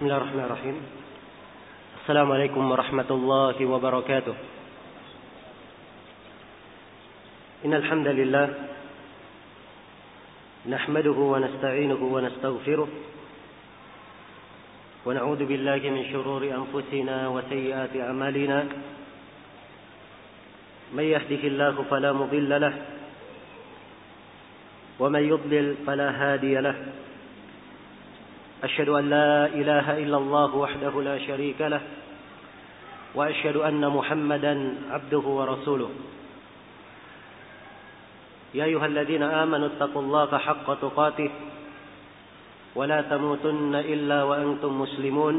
Bismillahirrahmanirrahim. Assalamualaikum warahmatullahi wabarakatuh. Innal hamdalillah nahmaduhu wa nasta'inuhu wa nastaghfiruh wa na'udzu billahi min shururi anfusina wa sayyiati a'malina. May yahdihillahu fala mudilla lahu wa may yudlil fala hadiya lahu. أشهد أن لا إله إلا الله وحده لا شريك له وأشهد أن محمدا عبده ورسوله يا أيها الذين آمنوا اتقوا الله حق تقاته ولا تموتن إلا وأنتم مسلمون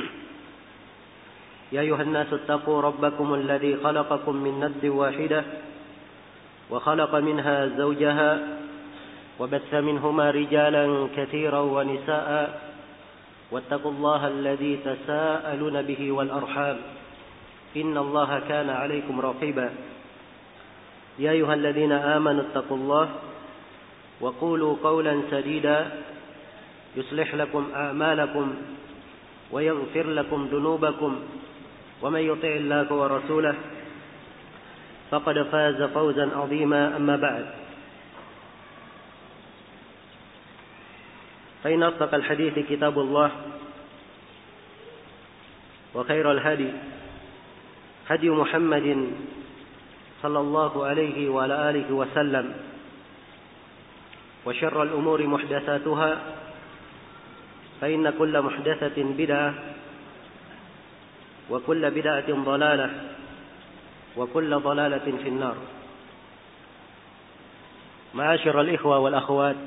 يا أيها الناس اتقوا ربكم الذي خلقكم من نفس واحدة وخلق منها زوجها وبث منهما رجالا كثيرا ونساء واتقوا الله الذي تساءلون به والأرحام إن الله كان عليكم رقيبا يا أيها الذين آمنوا اتقوا الله وقولوا قولا سديدا يصلح لكم أعمالكم ويغفر لكم ذنوبكم ومن يطع الله ورسوله فقد فاز فوزا عظيما. أما بعد فإن أصدق الحديث كتاب الله وخير الهدي هدي محمد صلى الله عليه وعلى آله وسلم وشر الأمور محدثاتها فإن كل محدثة بدعة وكل بدعة ضلالة وكل ضلالة في النار. معاشر الإخوة والأخوات,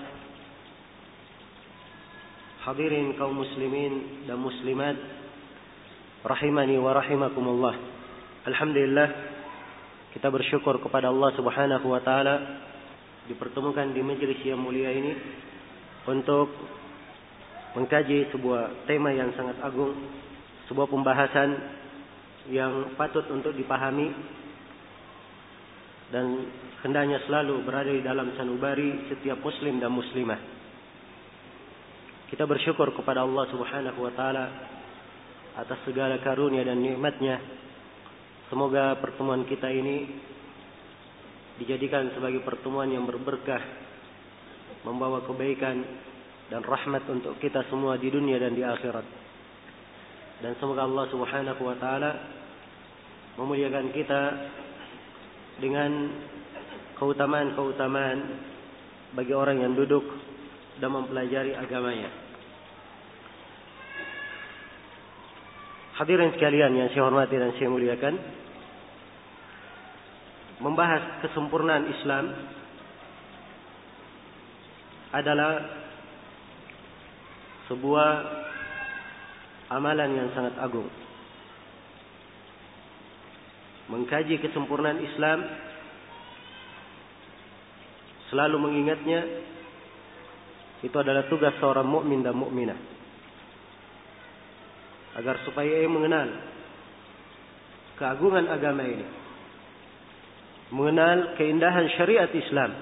hadirin kaum muslimin dan muslimat rahimani wa rahimakumullah. Alhamdulillah, kita bersyukur kepada Allah Subhanahu wa taala dipertemukan di majelis yang mulia ini untuk mengkaji sebuah tema yang sangat agung, sebuah pembahasan yang patut untuk dipahami dan hendaknya selalu berada di dalam sanubari setiap muslim dan muslimah. Kita bersyukur kepada Allah Subhanahu wa taala atas segala karunia dan nikmat-Nya. Semoga pertemuan kita ini dijadikan sebagai pertemuan yang berberkah, membawa kebaikan dan rahmat untuk kita semua di dunia dan di akhirat. Dan semoga Allah Subhanahu wa taala memuliakan kita dengan keutamaan-keutamaan bagi orang yang duduk dan mempelajari agamanya. Hadirin sekalian yang saya hormati dan saya muliakan, membahas kesempurnaan Islam adalah sebuah amalan yang sangat agung. Mengkaji kesempurnaan Islam, selalu mengingatnya, itu adalah tugas seorang mukmin dan mukminah, agar supaya ia mengenal keagungan agama ini, mengenal keindahan syariat Islam,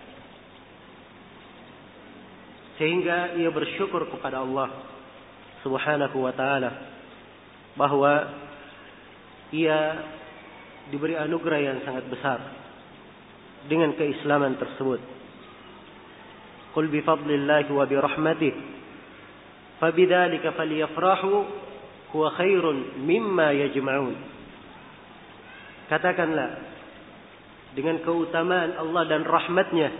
sehingga ia bersyukur kepada Allah Subhanahu wa taala bahwa ia diberi anugerah yang sangat besar dengan keislaman tersebut. Qul bi fadlillahi wa bi rahmatihi fabidzalika falyafrahu huwa khairun mimma yajma'un. Katakanlah, dengan keutamaan Allah dan rahmat-Nya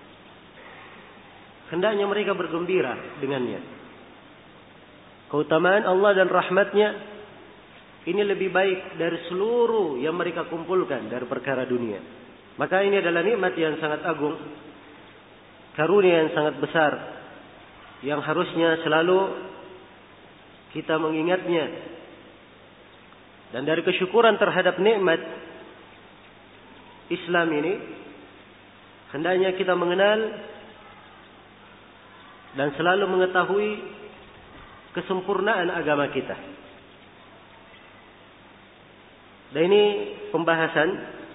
hendaknya mereka bergembira dengannya. Keutamaan Allah dan rahmat-Nya ini lebih baik dari seluruh yang mereka kumpulkan dari perkara dunia. Maka ini adalah nikmat yang sangat agung, karunia yang sangat besar, yang harusnya selalu kita mengingatnya. Dan dari kesyukuran terhadap nikmat Islam ini, hendaknya kita mengenal dan selalu mengetahui kesempurnaan agama kita. Dan ini pembahasan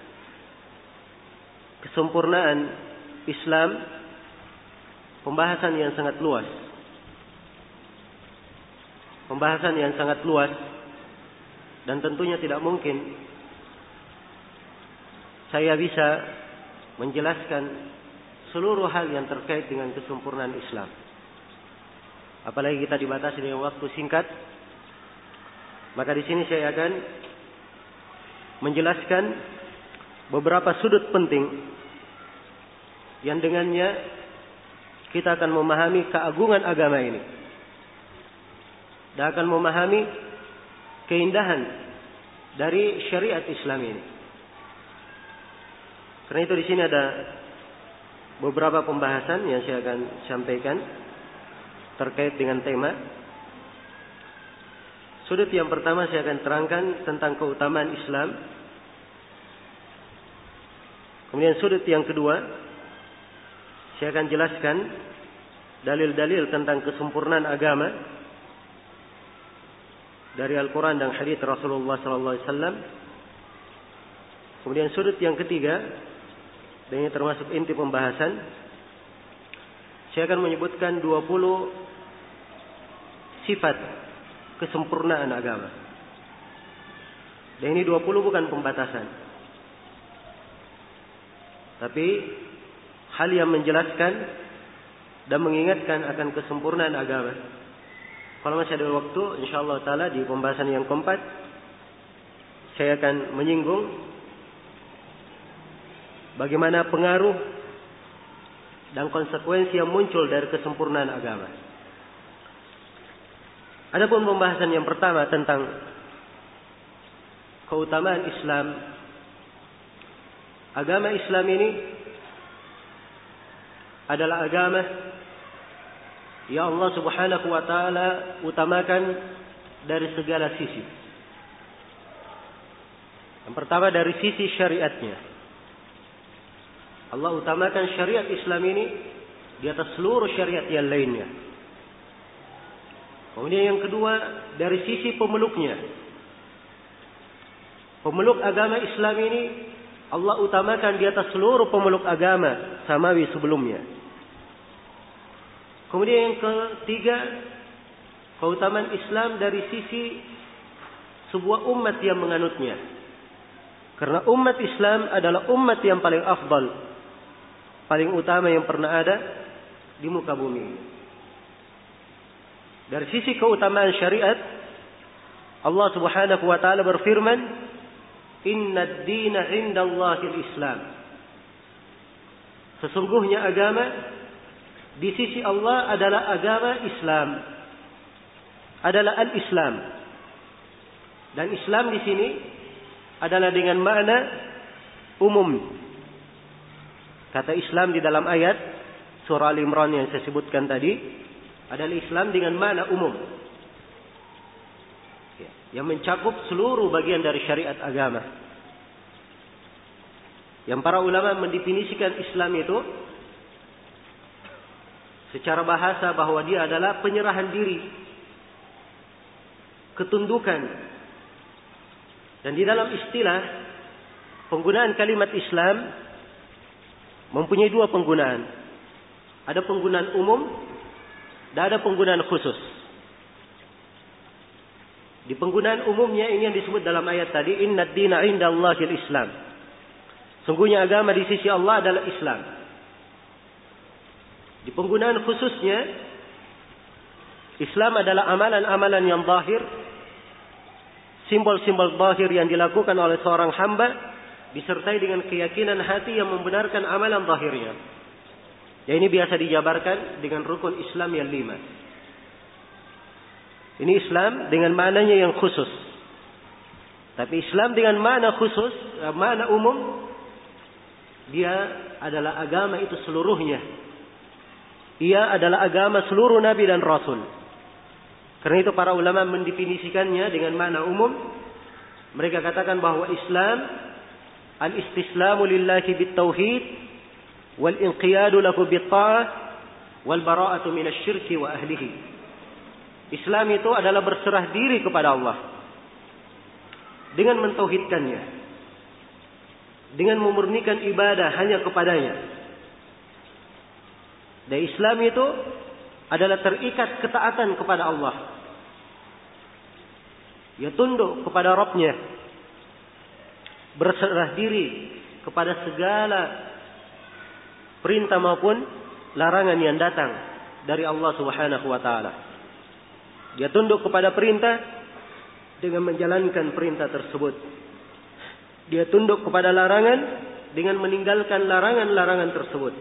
kesempurnaan Islam, pembahasan yang sangat luas. pembahasan yang sangat luas dan tentunya tidak mungkin saya bisa menjelaskan seluruh hal yang terkait dengan kesempurnaan Islam. Apalagi kita dibatasi dengan waktu singkat, maka di sini saya akan menjelaskan beberapa sudut penting yang dengannya kita akan memahami keagungan agama ini dan akan memahami keindahan dari syariat Islam ini. Karena itu di sini ada beberapa pembahasan yang saya akan sampaikan terkait dengan tema. Sudut yang pertama saya akan terangkan tentang keutamaan Islam. Kemudian sudut yang kedua saya akan jelaskan dalil-dalil tentang kesempurnaan agama dari Al-Quran dan hadits Rasulullah SAW. Kemudian sudut yang ketiga, dan ini termasuk inti pembahasan, saya akan menyebutkan 20 sifat kesempurnaan agama. Dan ini 20 bukan pembatasan, tapi hal yang menjelaskan dan mengingatkan akan kesempurnaan agama. Kalau masih ada waktu, insyaallah taala di pembahasan yang keempat saya akan menyinggung bagaimana pengaruh dan konsekuensi yang muncul dari kesempurnaan agama. Adapun pembahasan yang pertama tentang keutamaan Islam. Agama Islam ini adalah agama yang Allah Subhanahu wa taala utamakan dari segala sisi. Yang pertama dari sisi syariatnya. Allah utamakan syariat Islam ini di atas seluruh syariat yang lainnya. Kemudian yang kedua dari sisi pemeluknya. Pemeluk agama Islam ini Allah utamakan di atas seluruh pemeluk agama samawi sebelumnya. Kemudian yang ketiga, keutamaan Islam dari sisi sebuah umat yang menganutnya. Karena umat Islam adalah umat yang paling afdal, paling utama yang pernah ada di muka bumi. Dari sisi keutamaan syariat, Allah Subhanahu wa taala berfirman, "Innad dina 'indallahil Islam." Sesungguhnya agama di sisi Allah adalah agama Islam, adalah al-Islam. Dan Islam di sini adalah dengan makna umum. Kata Islam di dalam ayat surah Al-Imran yang saya sebutkan tadi adalah Islam dengan makna umum, yang mencakup seluruh bagian dari syariat agama. Yang para ulama mendefinisikan Islam itu secara bahasa bahwa dia adalah penyerahan diri, ketundukan. Dan di dalam istilah penggunaan kalimat Islam mempunyai dua penggunaan. Ada penggunaan umum dan ada penggunaan khusus. Di penggunaan umumnya ini yang disebut dalam ayat tadi, "Innad dina 'indallahil Islam." Sungguhnya agama di sisi Allah adalah Islam. Di penggunaan khususnya, Islam adalah amalan-amalan yang zahir, simbol-simbol zahir yang dilakukan oleh seorang hamba, disertai dengan keyakinan hati yang membenarkan amalan zahirnya. Ya, ini biasa dijabarkan dengan rukun Islam yang 5. Ini Islam dengan maknanya yang khusus. Tapi Islam dengan makna khusus, makna umum, dia adalah agama itu seluruhnya. Ia adalah agama seluruh Nabi dan Rasul. Karena itu para ulama mendefinisikannya dengan makna umum. Mereka katakan bahwa Islam al-istislamu lillahi bit-tauhid wal-inqiyadu lahu bit-ta'ah wal-bara'atu minasyirki wa ahlihi. Islam itu adalah berserah diri kepada Allah dengan mentauhidkannya, dengan memurnikan ibadah hanya kepadanya. Dan Islam itu adalah terikat ketaatan kepada Allah Dia tunduk kepada Rabbnya, berserah diri kepada segala perintah maupun larangan yang datang dari Allah Subhanahu wa taala. Dia tunduk kepada perintah dengan menjalankan perintah tersebut. Dia tunduk kepada larangan dengan meninggalkan larangan-larangan tersebut.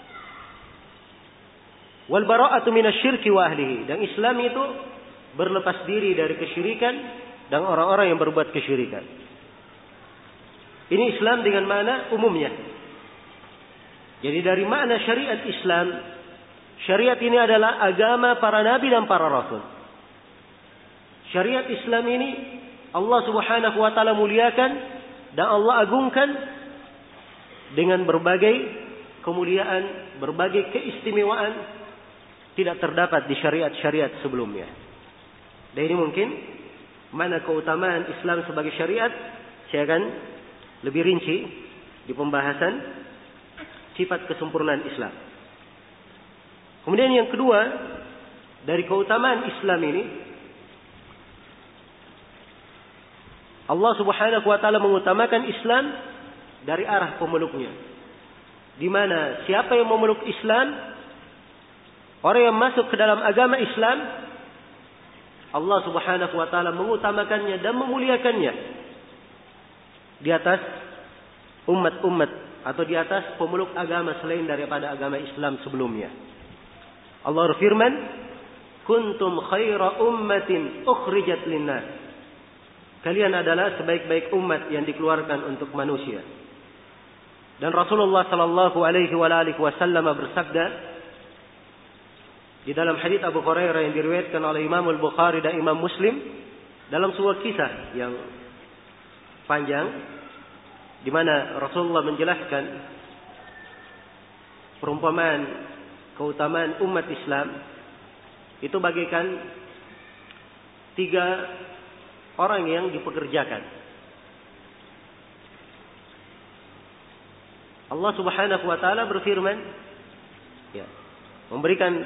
Wal bara'atu minasyirki wa ahlihi. Dan Islam itu berlepas diri dari kesyirikan dan orang-orang yang berbuat kesyirikan. Ini Islam dengan makna umumnya. Jadi dari makna syariat Islam, syariat ini adalah agama para nabi dan para rasul. Syariat Islam ini Allah Subhanahu wa taala muliakan dan Allah agungkan dengan berbagai kemuliaan, berbagai keistimewaan tidak terdapat di syariat-syariat sebelumnya. Dan ini mungkin mana keutamaan Islam sebagai syariat, saya akan lebih rinci di pembahasan sifat kesempurnaan Islam. Kemudian yang kedua, dari keutamaan Islam ini, Allah Subhanahu wa taala mengutamakan Islam dari arah pemeluknya. Di mana siapa yang memeluk Islam, orang yang masuk ke dalam agama Islam, Allah Subhanahu wa taala mengutamakannya dan memuliakannya di atas umat-umat atau di atas pemeluk agama selain daripada agama Islam sebelumnya. Allah berfirman, "Kuntum khaira ummatin ukhrijat linnas." Kalian adalah sebaik-baik umat yang dikeluarkan untuk manusia. Dan Rasulullah sallallahu alaihi wasallam bersabda di dalam hadits Abu Hurairah yang diriwayatkan oleh Imam Al-Bukhari dan Imam Muslim dalam sebuah kisah yang panjang di mana Rasulullah menjelaskan perumpamaan keutamaan umat Islam itu bagaikan 3 orang yang dipekerjakan. Allah Subhanahu wa taala berfirman, memberikan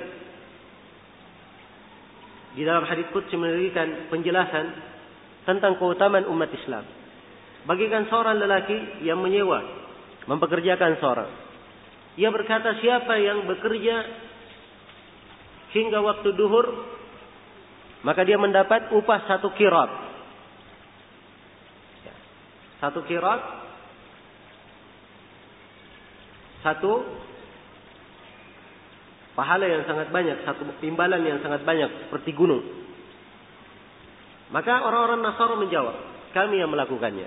di dalam hadits qudsi memberikan penjelasan tentang keutamaan umat Islam. Bagikan seorang lelaki yang menyewa, mempekerjakan seorang. Ia berkata, siapa yang bekerja hingga waktu duhur, maka dia mendapat upah 1 qirat. 1 qirat, 1 pahala yang sangat banyak, 1 imbalan yang sangat banyak seperti gunung. Maka orang-orang Nasara menjawab, kami yang melakukannya.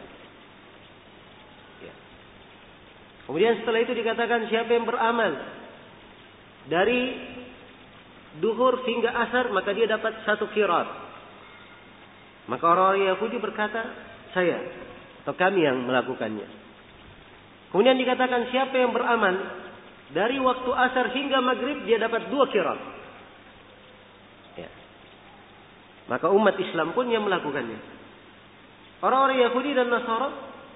Kemudian setelah itu dikatakan, siapa yang beramal dari duhur hingga asar, maka dia dapat 1 qirat. Maka orang-orang Yahudi berkata, saya atau kami yang melakukannya. Kemudian dikatakan, siapa yang beramal dari waktu asar hingga maghrib, dia dapat 2 qirat. Maka umat Islam pun yang melakukannya. Orang-orang Yahudi dan Nasara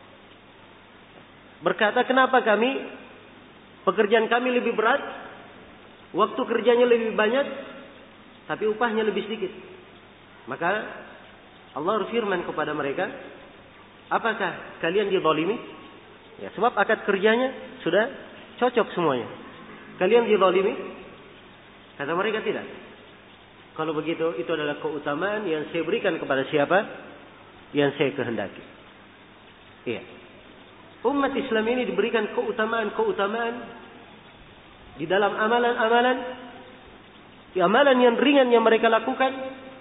berkata, kenapa pekerjaan kami lebih berat, waktu kerjanya lebih banyak, tapi upahnya lebih sedikit. Maka Allah berfirman kepada mereka, apakah kalian dizalimi? Sebab akad kerjanya sudah cocok semuanya. Kalian dizalimi? Kata mereka, tidak. Kalau begitu, itu adalah keutamaan yang saya berikan kepada siapa yang saya kehendaki. Umat Islam ini diberikan keutamaan-keutamaan di dalam amalan-amalan, amalan yang ringan yang mereka lakukan,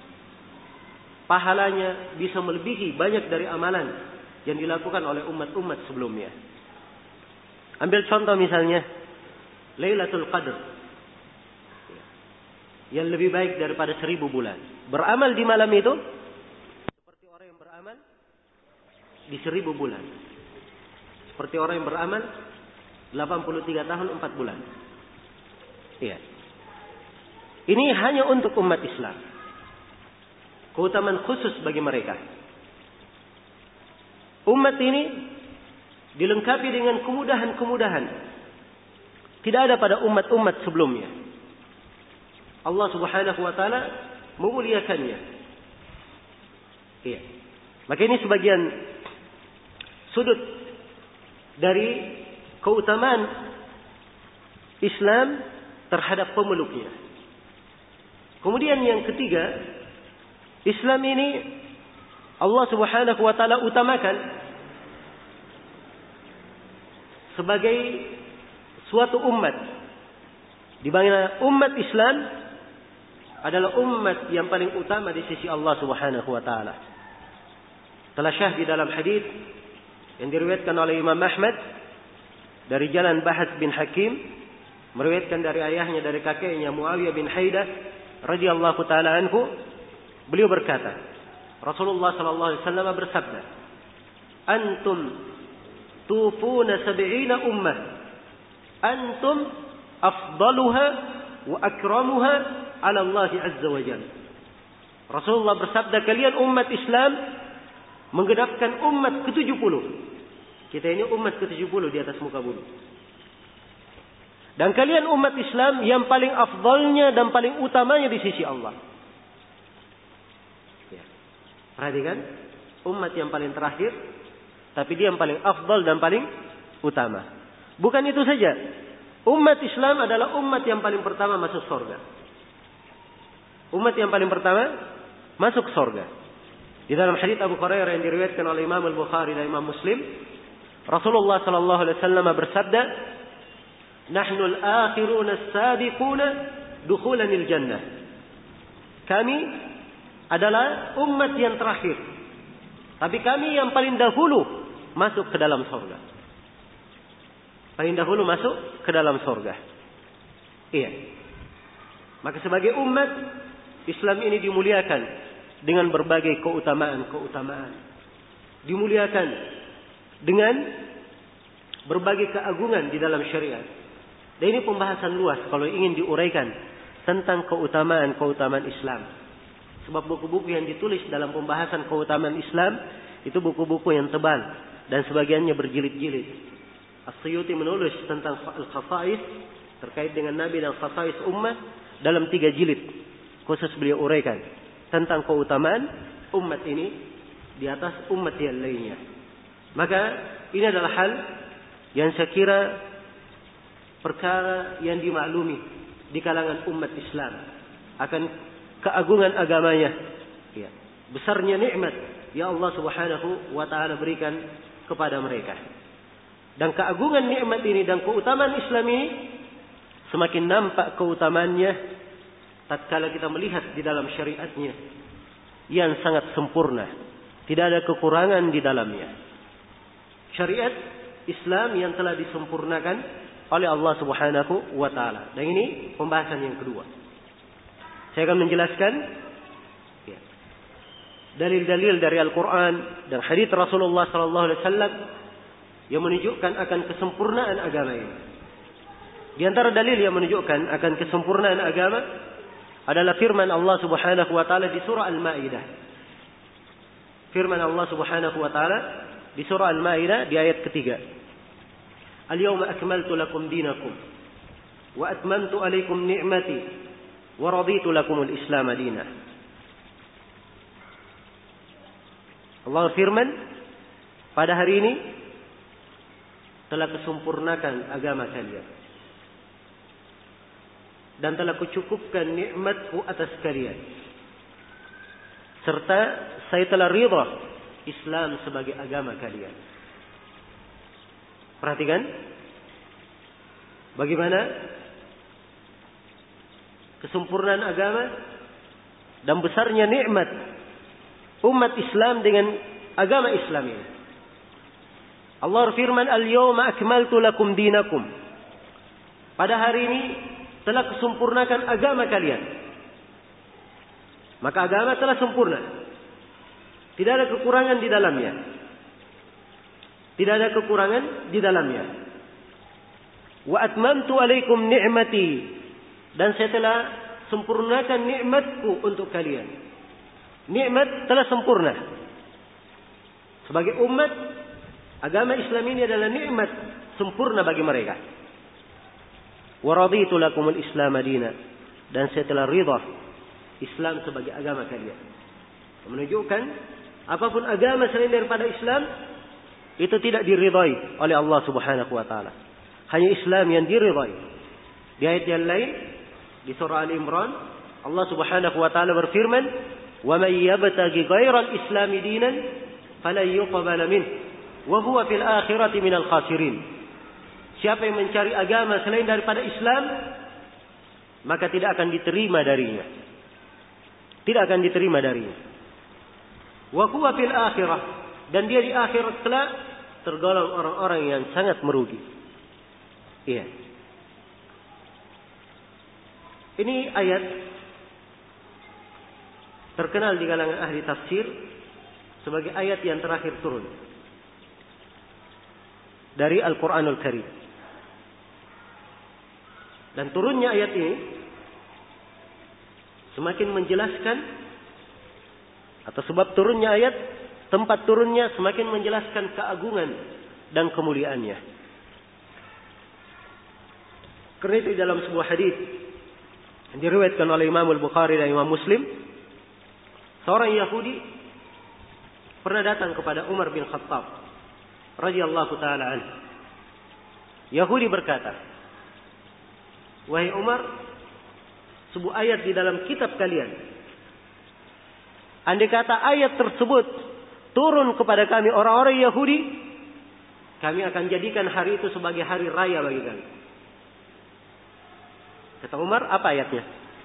pahalanya bisa melebihi banyak dari amalan yang dilakukan oleh umat-umat sebelumnya. Ambil contoh misalnya Lailatul Qadar, yang lebih baik daripada 1000 bulan. Beramal di malam itu seperti orang yang beramal di 1000 bulan. Seperti orang yang beramal 83 tahun 4 bulan. Ini hanya untuk umat Islam. Keutamaan khusus bagi mereka. Umat ini dilengkapi dengan kemudahan-kemudahan. Tidak ada pada umat-umat sebelumnya. Allah Subhanahu wa taala memuliakannya. Iya. Maka ini sebagian sudut dari keutamaan Islam terhadap pemeluknya. Kemudian yang ketiga, Islam ini Allah Subhanahu wa taala utamakan sebagai suatu umat, di mana umat Islam adalah umat yang paling utama di sisi Allah Subhanahu wa taala. Telah syah di dalam hadis yang diriwayatkan oleh Imam Ahmad dari jalan Bahas bin Hakim, meriwayatkan dari ayahnya dari kakeknya Muawiyah bin Haidah radhiyallahu taala anhu, beliau berkata, Rasulullah sallallahu alaihi wasallam bersabda, "Antum tufuna 70 ummah, antum afdaluha wa akramuha ala Allah azza wa jalla." Rasulullah bersabda, kalian umat Islam menggenapkan umat ke-70. Kita ini umat ke-70 di atas muka bumi. Dan kalian umat Islam yang paling afdalnya dan paling utamanya di sisi Allah. Ya. Perhatikan, umat yang paling terakhir, tapi dia yang paling afdal dan paling utama. Bukan itu saja. Umat Islam adalah umat yang paling pertama masuk surga. Umat yang paling pertama masuk surga. Di dalam hadits Abu Hurairah yang diriwayatkan oleh Imam Al-Bukhari dan Imam Muslim, Rasulullah sallallahu alaihi wasallam bersabda, "Nahnu al-akhiruna as-sabiquna dukhulan al-jannah." Kami adalah umat yang terakhir, tapi kami yang paling dahulu masuk ke dalam surga. Paling dahulu masuk ke dalam surga. Iya. Maka sebagai umat Islam ini dimuliakan dengan berbagai keutamaan-keutamaan. Dimuliakan dengan berbagai keagungan di dalam syariat. Dan ini pembahasan luas kalau ingin diuraikan tentang keutamaan-keutamaan Islam. Sebab buku-buku yang ditulis dalam pembahasan keutamaan Islam itu buku-buku yang tebal dan sebagiannya berjilid-jilid. As-Suyuti menulis tentang al-khasais terkait dengan Nabi dan khasais ummah dalam 3 jilid. Khusus beliau uraikan tentang keutamaan umat ini di atas umat yang lainnya. Maka ini adalah hal yang saya kira perkara yang dimaklumi di kalangan umat Islam akan keagungan agamanya, ya, besarnya nikmat yang Allah Subhanahu wa taala berikan kepada mereka. Dan keagungan nikmat ini dan keutamaan Islam ini semakin nampak keutamaannya tatkala kita melihat di dalam syariatnya yang sangat sempurna, tidak ada kekurangan di dalamnya. Syariat Islam yang telah disempurnakan oleh Allah Subhanahu wa taala. Dan ini pembahasan yang kedua. Saya akan menjelaskan dalil-dalil dari Al-Quran dan hadits Rasulullah sallallahu alaihi wasallam yang menunjukkan akan kesempurnaan agama ini. Di antara dalil yang menunjukkan akan kesempurnaan agama adalah firman Allah Subhanahu wa taala di surah Al-Maidah. Firman Allah Subhanahu wa taala di surah Al-Maidah di ayat ketiga. Al-yawma akmaltu lakum dinakum wa atmamtu alaikum ni'mati wa raditu lakum al-Islam dinan. Allah firman, pada hari ini telah kesempurnakan agama kalian dan telah kucukupkan nikmatku atas kalian, serta saya telah ridha Islam sebagai agama kalian. Perhatikan bagaimana kesempurnaan agama dan besarnya nikmat umat Islam dengan agama Islam ini. Allah firman, "Al-yawma akmaltu lakum dinakum." Pada hari ini telah kesempurnakan agama kalian. Maka agama telah sempurna. Tidak ada kekurangan di dalamnya. Tidak ada kekurangan di dalamnya. Wa atmamtu alaikum ni'mati. Dan saya telah sempurnakan nikmatku untuk kalian. Nikmat telah sempurna. Sebagai umat, agama Islam ini adalah nikmat sempurna bagi mereka. Wa raditu lakumul Islam dinan, dan saya telah ridha Islam sebagai agama kalian. Menunjukkan Apapun agama selain daripada Islam, itu tidak diridhai oleh Allah Subhanahu wa taala. Hanya Islam yang diridhai. Di ayat yang lain di surah Al-Imran, Allah Subhanahu wa taala berfirman, "Wa may yabtaghi ghairal Islam dinan falan yuqbala minhu wa huwa fil akhirati minal khasirin." Siapa yang mencari agama selain daripada Islam, maka tidak akan diterima darinya. Tidak akan diterima darinya. Wa huwa fil akhirah, dan dia di akhirat kelak tergolong orang-orang yang sangat merugi. Iya. Ini ayat terkenal di kalangan ahli tafsir sebagai ayat yang terakhir turun dari Al-Quranul Karim. Dan turunnya ayat ini semakin menjelaskan, atau sebab turunnya ayat, tempat turunnya semakin menjelaskan keagungan dan kemuliaannya. Karena itu dalam sebuah hadis yang diriwayatkan oleh Imam Al-Bukhari dan Imam Muslim, seorang Yahudi pernah datang kepada Umar bin Khattab radhiyallahu taala anhu. Yahudi berkata, "Wahai Umar, sebuah ayat di dalam kitab kalian, andai kata ayat tersebut turun kepada kami orang-orang Yahudi, kami akan jadikan hari itu sebagai hari raya bagi kami." Kata Umar, apa ayatnya?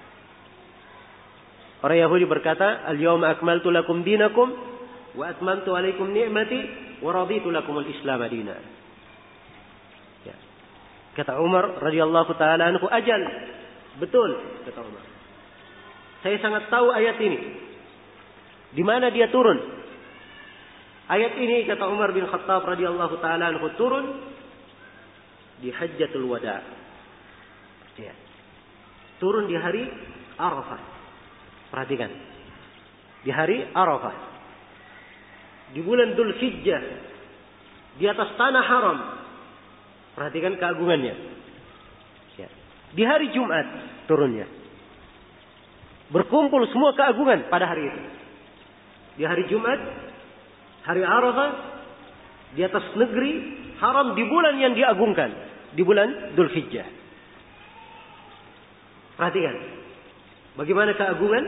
Orang Yahudi berkata, "Al-yawma akmaltu lakum dinakum wa atmamtu alaikum ni'mati wa raditu lakum al-Islam dinan." Ya. Kata Umar radhiyallahu taala anhu, "Ajal." Betul, kata Umar. Saya sangat tahu ayat ini. Di mana dia turun? Ayat ini, kata Umar bin Khattab radhiyallahu taala anhu, turun di Hajjatul Wada. Ya. Turun di hari Arafah. Perhatikan. Di hari Arafah. Di bulan Dzulhijjah. Di atas tanah haram. Perhatikan keagungannya. Ya. Di hari Jumat turunnya. Berkumpul semua keagungan pada hari itu. Di hari Jumat, hari Arafah, di atas negeri haram, di bulan yang diagungkan, di bulan Dzulhijjah. Perhatikan bagaimana keagungan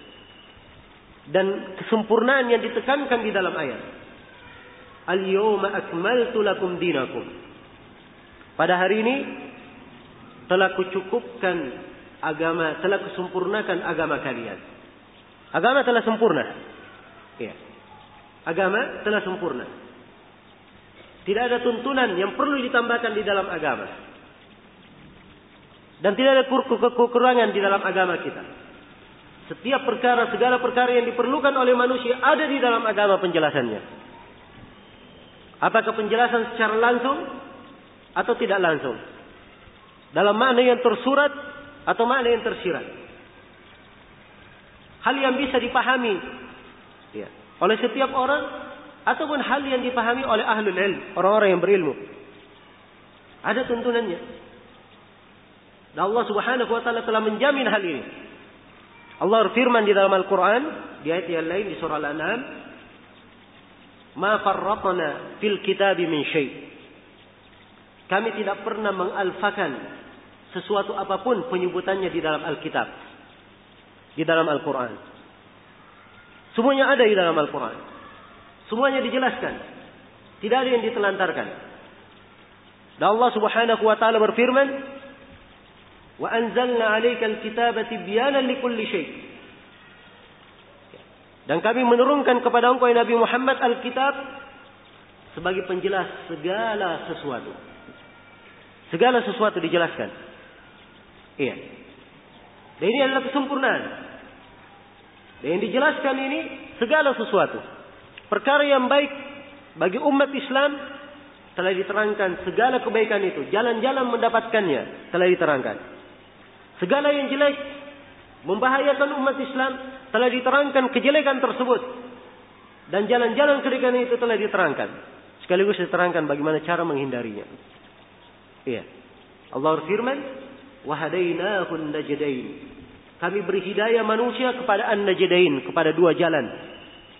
dan kesempurnaan yang ditekankan di dalam ayat. Al-yawma akmaltu lakum dinakum. Pada hari ini telah kucukupkan agama, telah kusempurnakan agama kalian. Agama telah sempurna. Ya. Agama telah sempurna. Tidak ada tuntunan yang perlu ditambahkan di dalam agama. Dan tidak ada kekurangan di dalam agama kita. Setiap perkara, segala perkara yang diperlukan oleh manusia ada di dalam agama penjelasannya. Apakah penjelasan secara langsung atau tidak langsung? Dalam makna yang tersurat atau makna yang tersirat? Hal yang bisa dipahami ya, oleh setiap orang, ataupun hal yang dipahami oleh ahlul ilm, orang-orang yang berilmu. Ada tuntunannya. Dan Allah Subhanahu wa taala telah menjamin hal ini. Allah berfirman di dalam Al-Quran, di ayat yang lain di surah Al-An'am, "Ma farratna fil kitabi min syai'." Kami tidak pernah mengalfakan sesuatu apapun penyebutannya di dalam Alkitab, di dalam Al-Quran. Semuanya ada di dalam Al-Quran. Semuanya dijelaskan. Tidak ada yang ditelantarkan. Dan Allah Subhanahu wa taala berfirman, "Wa anzalna 'alaikal kitaba tibyanan likulli syai'." Dan kami menurunkan kepada engkau ya Nabi Muhammad Alkitab sebagai penjelas segala sesuatu. Segala sesuatu dijelaskan. Iya. Dan ini adalah kesempurnaan. Dan yang dijelaskan ini segala sesuatu. Perkara yang baik bagi umat Islam telah diterangkan, segala kebaikan itu, jalan-jalan mendapatkannya telah diterangkan. Segala yang jelek membahayakan umat Islam telah diterangkan kejelekan tersebut, dan jalan-jalan kebaikan itu telah diterangkan. Sekaligus diterangkan bagaimana cara menghindarinya. Iya. Allah berfirman, "Wa hadainahu an-najdain." Kami beri hidayah manusia kepada an-najdain, kepada dua jalan.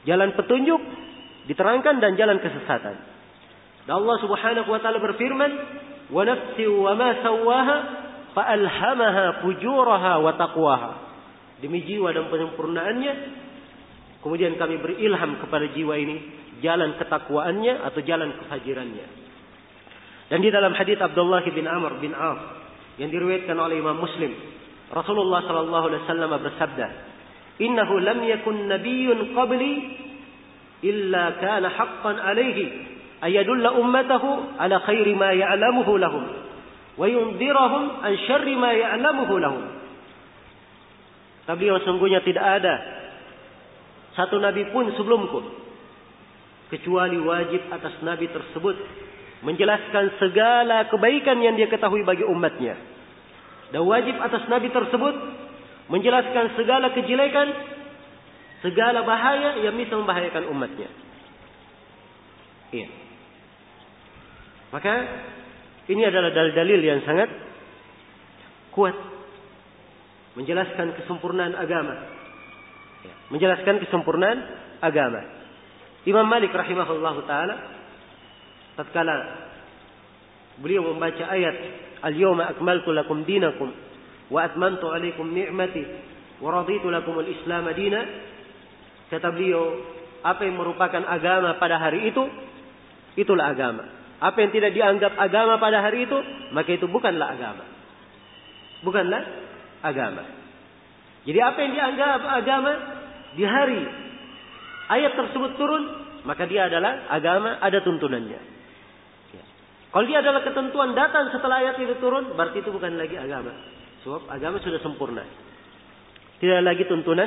Jalan petunjuk diterangkan dan jalan kesesatan. Dan Allah Subhanahu wa taala berfirman, "Wa nafsi wa ma sawwaha fa alhamaha fujuraha wa taqwaha." Demi jiwa dan penyempurnaannya, kemudian kami beri ilham kepada jiwa ini jalan ketakwaannya atau jalan kefajirannya. Dan di dalam hadis Abdullah bin Amr bin Auf yang diriwayatkan oleh Imam Muslim, Rasulullah sallallahu alaihi wasallam bersabda, "Innahu lam yakun nabiyyun qabli illa kana haqqan alaihi ayadulla ummatahu ala khairi ma ya'lamuhu lahum wa yundhirahum an syarri ma ya'lamuhu lahum." Tapi sesungguhnya tidak ada satu nabi pun sebelumku kecuali wajib atas nabi tersebut menjelaskan segala kebaikan yang dia ketahui bagi umatnya. Dan wajib atas nabi tersebut menjelaskan segala kejelekan, segala bahaya yang bisa membahayakan umatnya. Iya. Maka ini adalah dalil-dalil yang sangat kuat menjelaskan kesempurnaan agama. Ya, menjelaskan kesempurnaan agama. Imam Malik rahimahullahu taala tatkala beliau membaca ayat "Al-yawma akmaltu lakum dinakum wa atmamtu 'alaikum ni'mati wa raditu lakum al-Islam dina." Kata beliau, apa yang merupakan agama pada hari itu, itulah agama. Apa yang tidak dianggap agama pada hari itu, maka itu bukanlah agama. Bukanlah agama. Jadi apa yang dianggap agama di hari ayat tersebut turun, maka dia adalah agama, ada tuntunannya. Ya. Kalau dia adalah ketentuan datang setelah ayat itu turun, berarti itu bukan lagi agama. Sebab agama sudah sempurna. Tidak lagi tuntunan.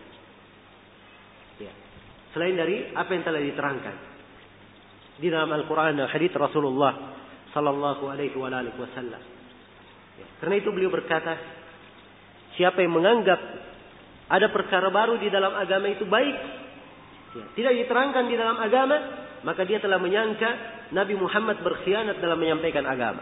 Ya. Selain dari apa yang telah diterangkan di dalam Al-Quran dan hadits Rasulullah sallallahu alaihi wasallam. Ya. Karena itu beliau berkata, siapa yang menganggap ada perkara baru di dalam agama itu baik, ya, tidak diterangkan di dalam agama, maka dia telah menyangka Nabi Muhammad berkhianat dalam menyampaikan agama.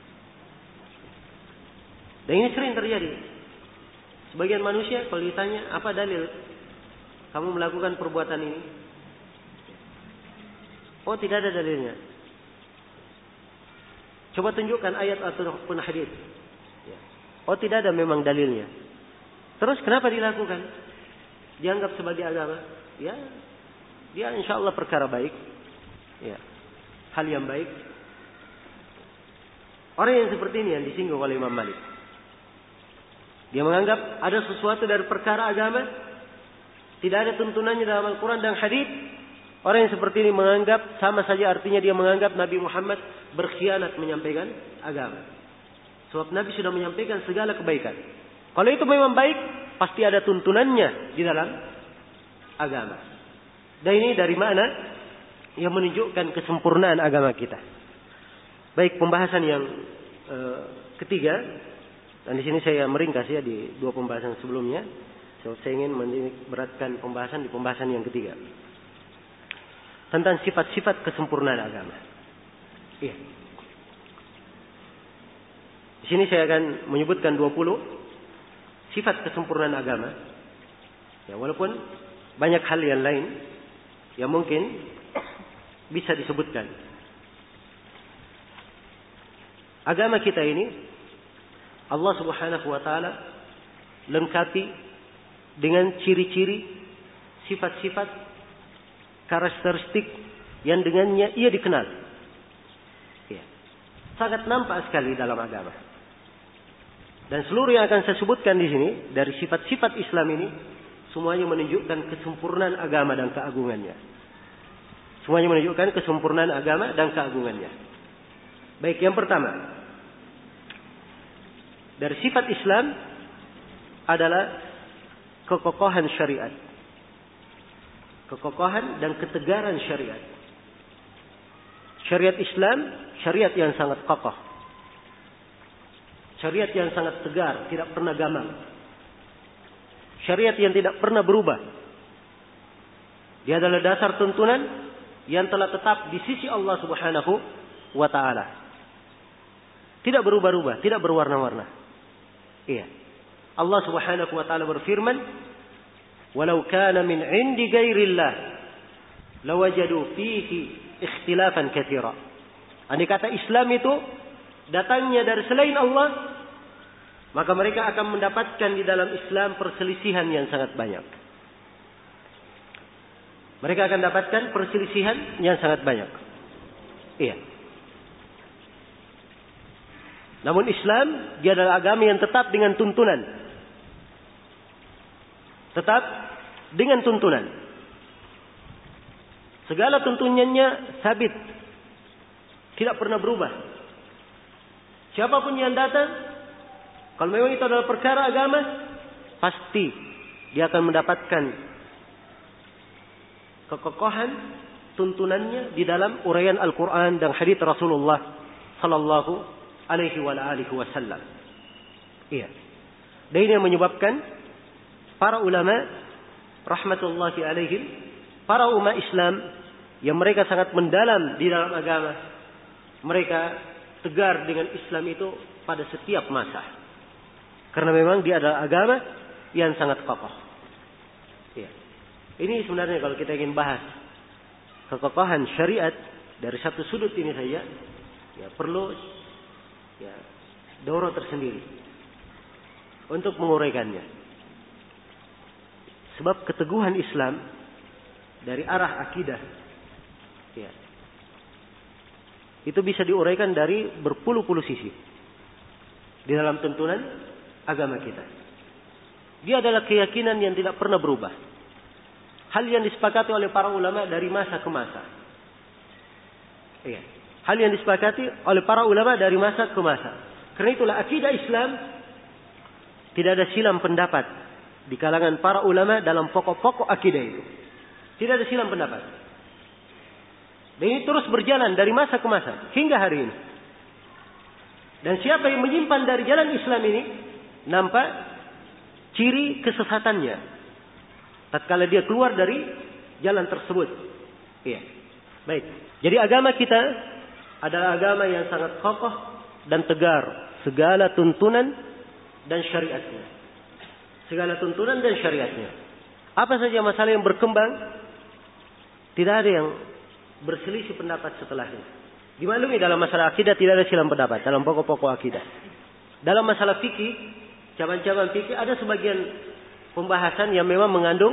Dan ini sering terjadi. Sebagian manusia kalau ditanya, apa dalil kamu melakukan perbuatan ini? Oh, tidak ada dalilnya. Coba tunjukkan ayat ataupun hadis. Ya. Oh, tidak ada memang dalilnya. Terus kenapa dilakukan? Dianggap sebagai agama? Ya, dia insya Allah perkara baik. Ya, hal yang baik. Orang yang seperti ini yang disinggung oleh Imam Malik. Dia menganggap ada sesuatu dari perkara agama, tidak ada tuntunannya dalam Al-Quran dan hadis. Orang yang seperti ini menganggap sama saja, artinya dia menganggap Nabi Muhammad berkhianat menyampaikan agama. Sebab Nabi sudah menyampaikan segala kebaikan. Kalau itu memang baik, pasti ada tuntunannya di dalam agama. Dan ini dari mana? Yang menunjukkan kesempurnaan agama kita. Baik, pembahasan yang ketiga. Dan di sini saya meringkas ya di dua pembahasan sebelumnya. Saya ingin memberatkan pembahasan di pembahasan yang ketiga. Tentang sifat-sifat kesempurnaan agama. Iya. Di sini saya akan menyebutkan 20 sifat kesempurnaan agama. Ya, walaupun banyak hal yang lain yang mungkin bisa disebutkan. Agama kita ini Allah Subhanahu wa taala lengkapi dengan ciri-ciri, sifat-sifat, karakteristik yang dengannya ia dikenal. Ya. Sangat nampak sekali dalam agama. Dan seluruh yang akan saya sebutkan di sini dari sifat-sifat Islam ini semuanya menunjukkan kesempurnaan agama dan keagungannya. Semuanya menunjukkan kesempurnaan agama dan keagungannya. Baik, yang pertama dari sifat Islam adalah kekokohan syariat. Kekokohan dan ketegaran syariat. Syariat Islam, syariat yang sangat kokoh. Syariat yang sangat tegar, tidak pernah gamang. Syariat yang tidak pernah berubah. Dia adalah dasar tuntunan yang telah tetap di sisi Allah Subhanahu wa taala. Tidak berubah-ubah, tidak berwarna-warna. Iya. Allah Subhanahu wa taala berfirman, walau kana min 'indi ghairillah lawajadu fihi ikhtilafan katsira. Andai kata Islam itu datangnya dari selain Allah, maka mereka akan mendapatkan di dalam Islam perselisihan yang sangat banyak. Mereka akan dapatkan perselisihan yang sangat banyak. Iya. Namun Islam, dia adalah agama yang tetap dengan tuntunan. Tetap dengan tuntunan. Segala tuntunannya sabit. Tidak pernah berubah. Siapapun yang datang, kalau memang itu adalah perkara agama, pasti dia akan mendapatkan kekokohan tuntunannya di dalam uraian Al-Quran dan hadits Rasulullah Sallallahu Alaihi Wasallam. Iya. Dan ini yang menyebabkan para ulama rahmatullahi alaihim, para umat Islam yang mereka sangat mendalam di dalam agama, mereka tegar dengan Islam itu pada setiap masa. Karena memang dia adalah agama yang sangat kokoh. Ya. Ini sebenarnya kalau kita ingin bahas kekokohan syariat dari satu sudut ini saja, ya perlu ya daurah tersendiri untuk menguraikannya. Sebab keteguhan Islam dari arah akidah, ya, itu bisa diuraikan dari berpuluh-puluh sisi di dalam tuntunan agama kita. Dia adalah keyakinan yang tidak pernah berubah. Hal yang disepakati oleh para ulama dari masa ke masa. Iya. Hal yang disepakati oleh para ulama dari masa ke masa. Karena itulah akidah Islam tidak ada silam pendapat di kalangan para ulama dalam pokok-pokok akidah itu. Tidak ada silam pendapat. Dan ini terus berjalan dari masa ke masa hingga hari ini. Dan siapa yang menyimpan dari jalan Islam ini, nampak ciri kesesatannya tatkala dia keluar dari jalan tersebut. Iya. Baik. Jadi agama kita adalah agama yang sangat kokoh dan tegar segala tuntunan dan syariatnya. Segala tuntunan dan syariatnya. Apa saja masalah yang berkembang, tidak ada yang berselisih pendapat setelahnya. Dimaklumi dalam masalah akidah tidak ada silang pendapat dalam pokok-pokok akidah. Dalam masalah fikih, cabang-cabang fikih ada sebagian pembahasan yang memang mengandung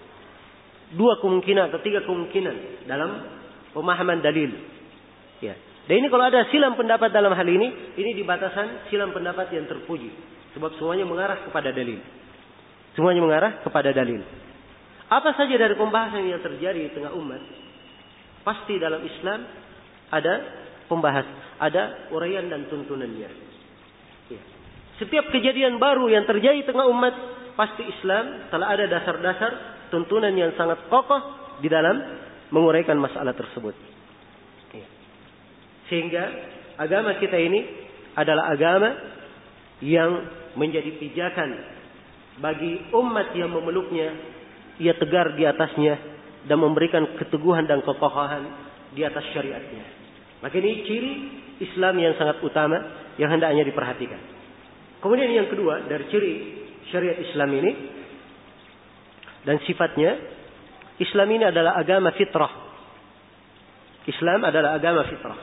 dua kemungkinan atau tiga kemungkinan dalam pemahaman dalil. Ya. Dan ini kalau ada silang pendapat dalam hal ini di batasan silang pendapat yang terpuji. Sebab semuanya mengarah kepada dalil. Semuanya mengarah kepada dalil. Apa saja dari pembahasan yang terjadi di tengah umat, pasti dalam Islam ada pembahas, ada uraian dan tuntunannya. Ya. Setiap kejadian baru yang terjadi di tengah umat, pasti Islam telah ada dasar-dasar tuntunan yang sangat kokoh di dalam menguraikan masalah tersebut. Ya. Sehingga agama kita ini adalah agama yang menjadi pijakan bagi umat yang memeluknya, ia tegar di atasnya dan memberikan keteguhan dan kekokohan di atas syariatnya. Maka ini ciri Islam yang sangat utama yang hendaknya diperhatikan. Kemudian yang kedua dari ciri syariat Islam ini dan sifatnya, Islam ini adalah agama fitrah. Islam adalah agama fitrah.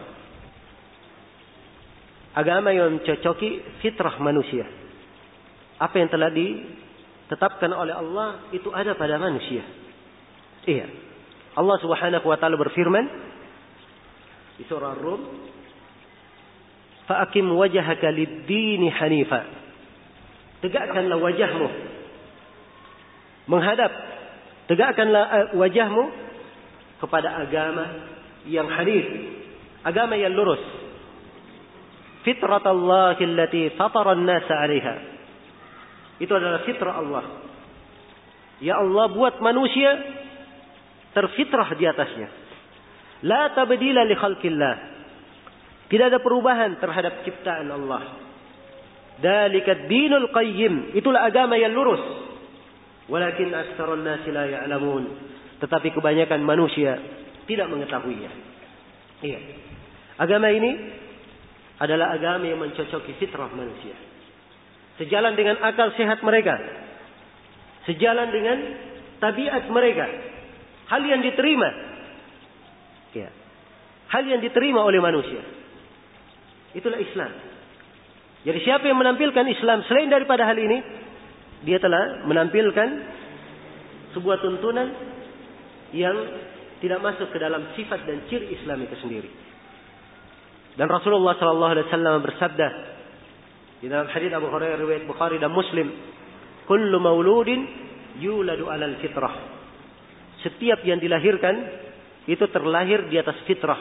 Agama yang mencocoki fitrah manusia. Apa yang telah ditetapkan oleh Allah itu ada pada manusia. Iya. Allah Subhanahu wa taala berfirman di surah Ar-Rum, "Fa'aqim wajhaka lid-dini hanifa." Tegakkanlah wajahmu menghadap, tegakkanlah wajahmu kepada agama yang hanif, agama yang lurus. Fitratallahi allati fatara an-nasa 'alaiha. Itu adalah fitrah Allah. Ya Allah buat manusia terfitrah di atasnya. La tabdila li khalqillah. Tidak ada perubahan terhadap ciptaan Allah. Dzalika ad-dinul qayyim. Itulah agama yang lurus. Walakin aktsarun nasi la ya'lamun. Tetapi kebanyakan manusia tidak mengetahuinya. Iya. Agama ini adalah agama yang mencocoki fitrah manusia. Sejalan dengan akal sehat mereka. Sejalan dengan tabiat mereka, hal yang diterima. Ya. Hal yang diterima oleh manusia. Itulah Islam. Jadi siapa yang menampilkan Islam selain daripada hal ini, dia telah menampilkan sebuah tuntunan yang tidak masuk ke dalam sifat dan ciri Islam itu sendiri. Dan Rasulullah sallallahu alaihi wasallam bersabda di dalam hadis Abu Hurairah riwayat Bukhari dan Muslim, "Kullu mauludin yuladu 'alal fitrah." Setiap yang dilahirkan itu terlahir di atas fitrah.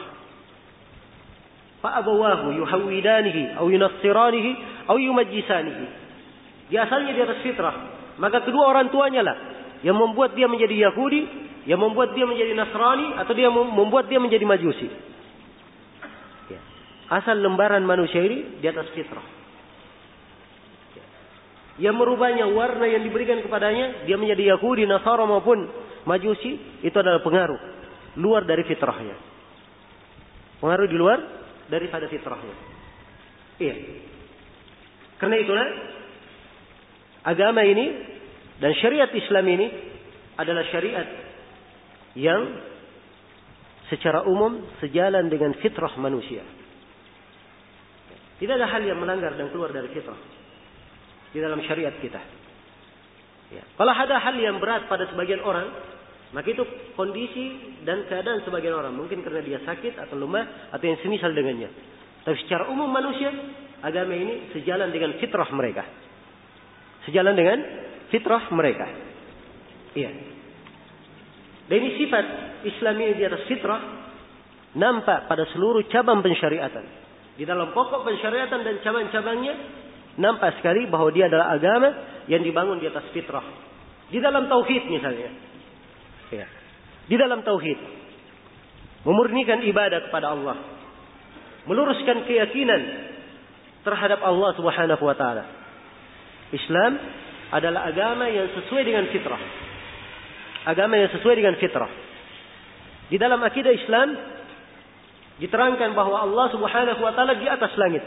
Fa abawahu yuhawidanihi aw yunassiranihi aw yumajjisanihi. Dia asalnya di atas fitrah, maka kedua orang tuanya lah yang membuat dia menjadi Yahudi, yang membuat dia menjadi Nasrani, atau dia membuat dia menjadi Majusi. Ya. Asal lembaran manusia ini di atas fitrah. Ya. Yang merubahnya warna yang diberikan kepadanya, dia menjadi Yahudi, Nasara maupun Majusi, itu adalah pengaruh luar dari fitrahnya. Pengaruh di luar daripada fitrahnya. Iya. Karena itulah agama ini dan syariat Islam ini adalah syariat yang secara umum sejalan dengan fitrah manusia. Tidak ada hal yang melanggar dan keluar dari fitrah di dalam syariat kita. Ya. Kalau ada hal yang berat pada sebagian orang, maka itu kondisi dan keadaan sebagian orang. Mungkin karena dia sakit atau lemah atau yang semisal dengannya. Tapi secara umum manusia, agama ini sejalan dengan fitrah mereka. Sejalan dengan fitrah mereka. Iya. Dan ini sifat Islam ini di atas fitrah nampak pada seluruh cabang pensyariatan. Di dalam pokok pensyariatan dan cabang-cabangnya nampak sekali bahwa dia adalah agama yang dibangun di atas fitrah. Di dalam tauhid misalnya. Ya. Di dalam tauhid, memurnikan ibadah kepada Allah, meluruskan keyakinan terhadap Allah Subhanahu wa taala. Islam adalah agama yang sesuai dengan fitrah. Agama yang sesuai dengan fitrah. Di dalam akidah Islam diterangkan bahwa Allah Subhanahu wa taala di atas langit.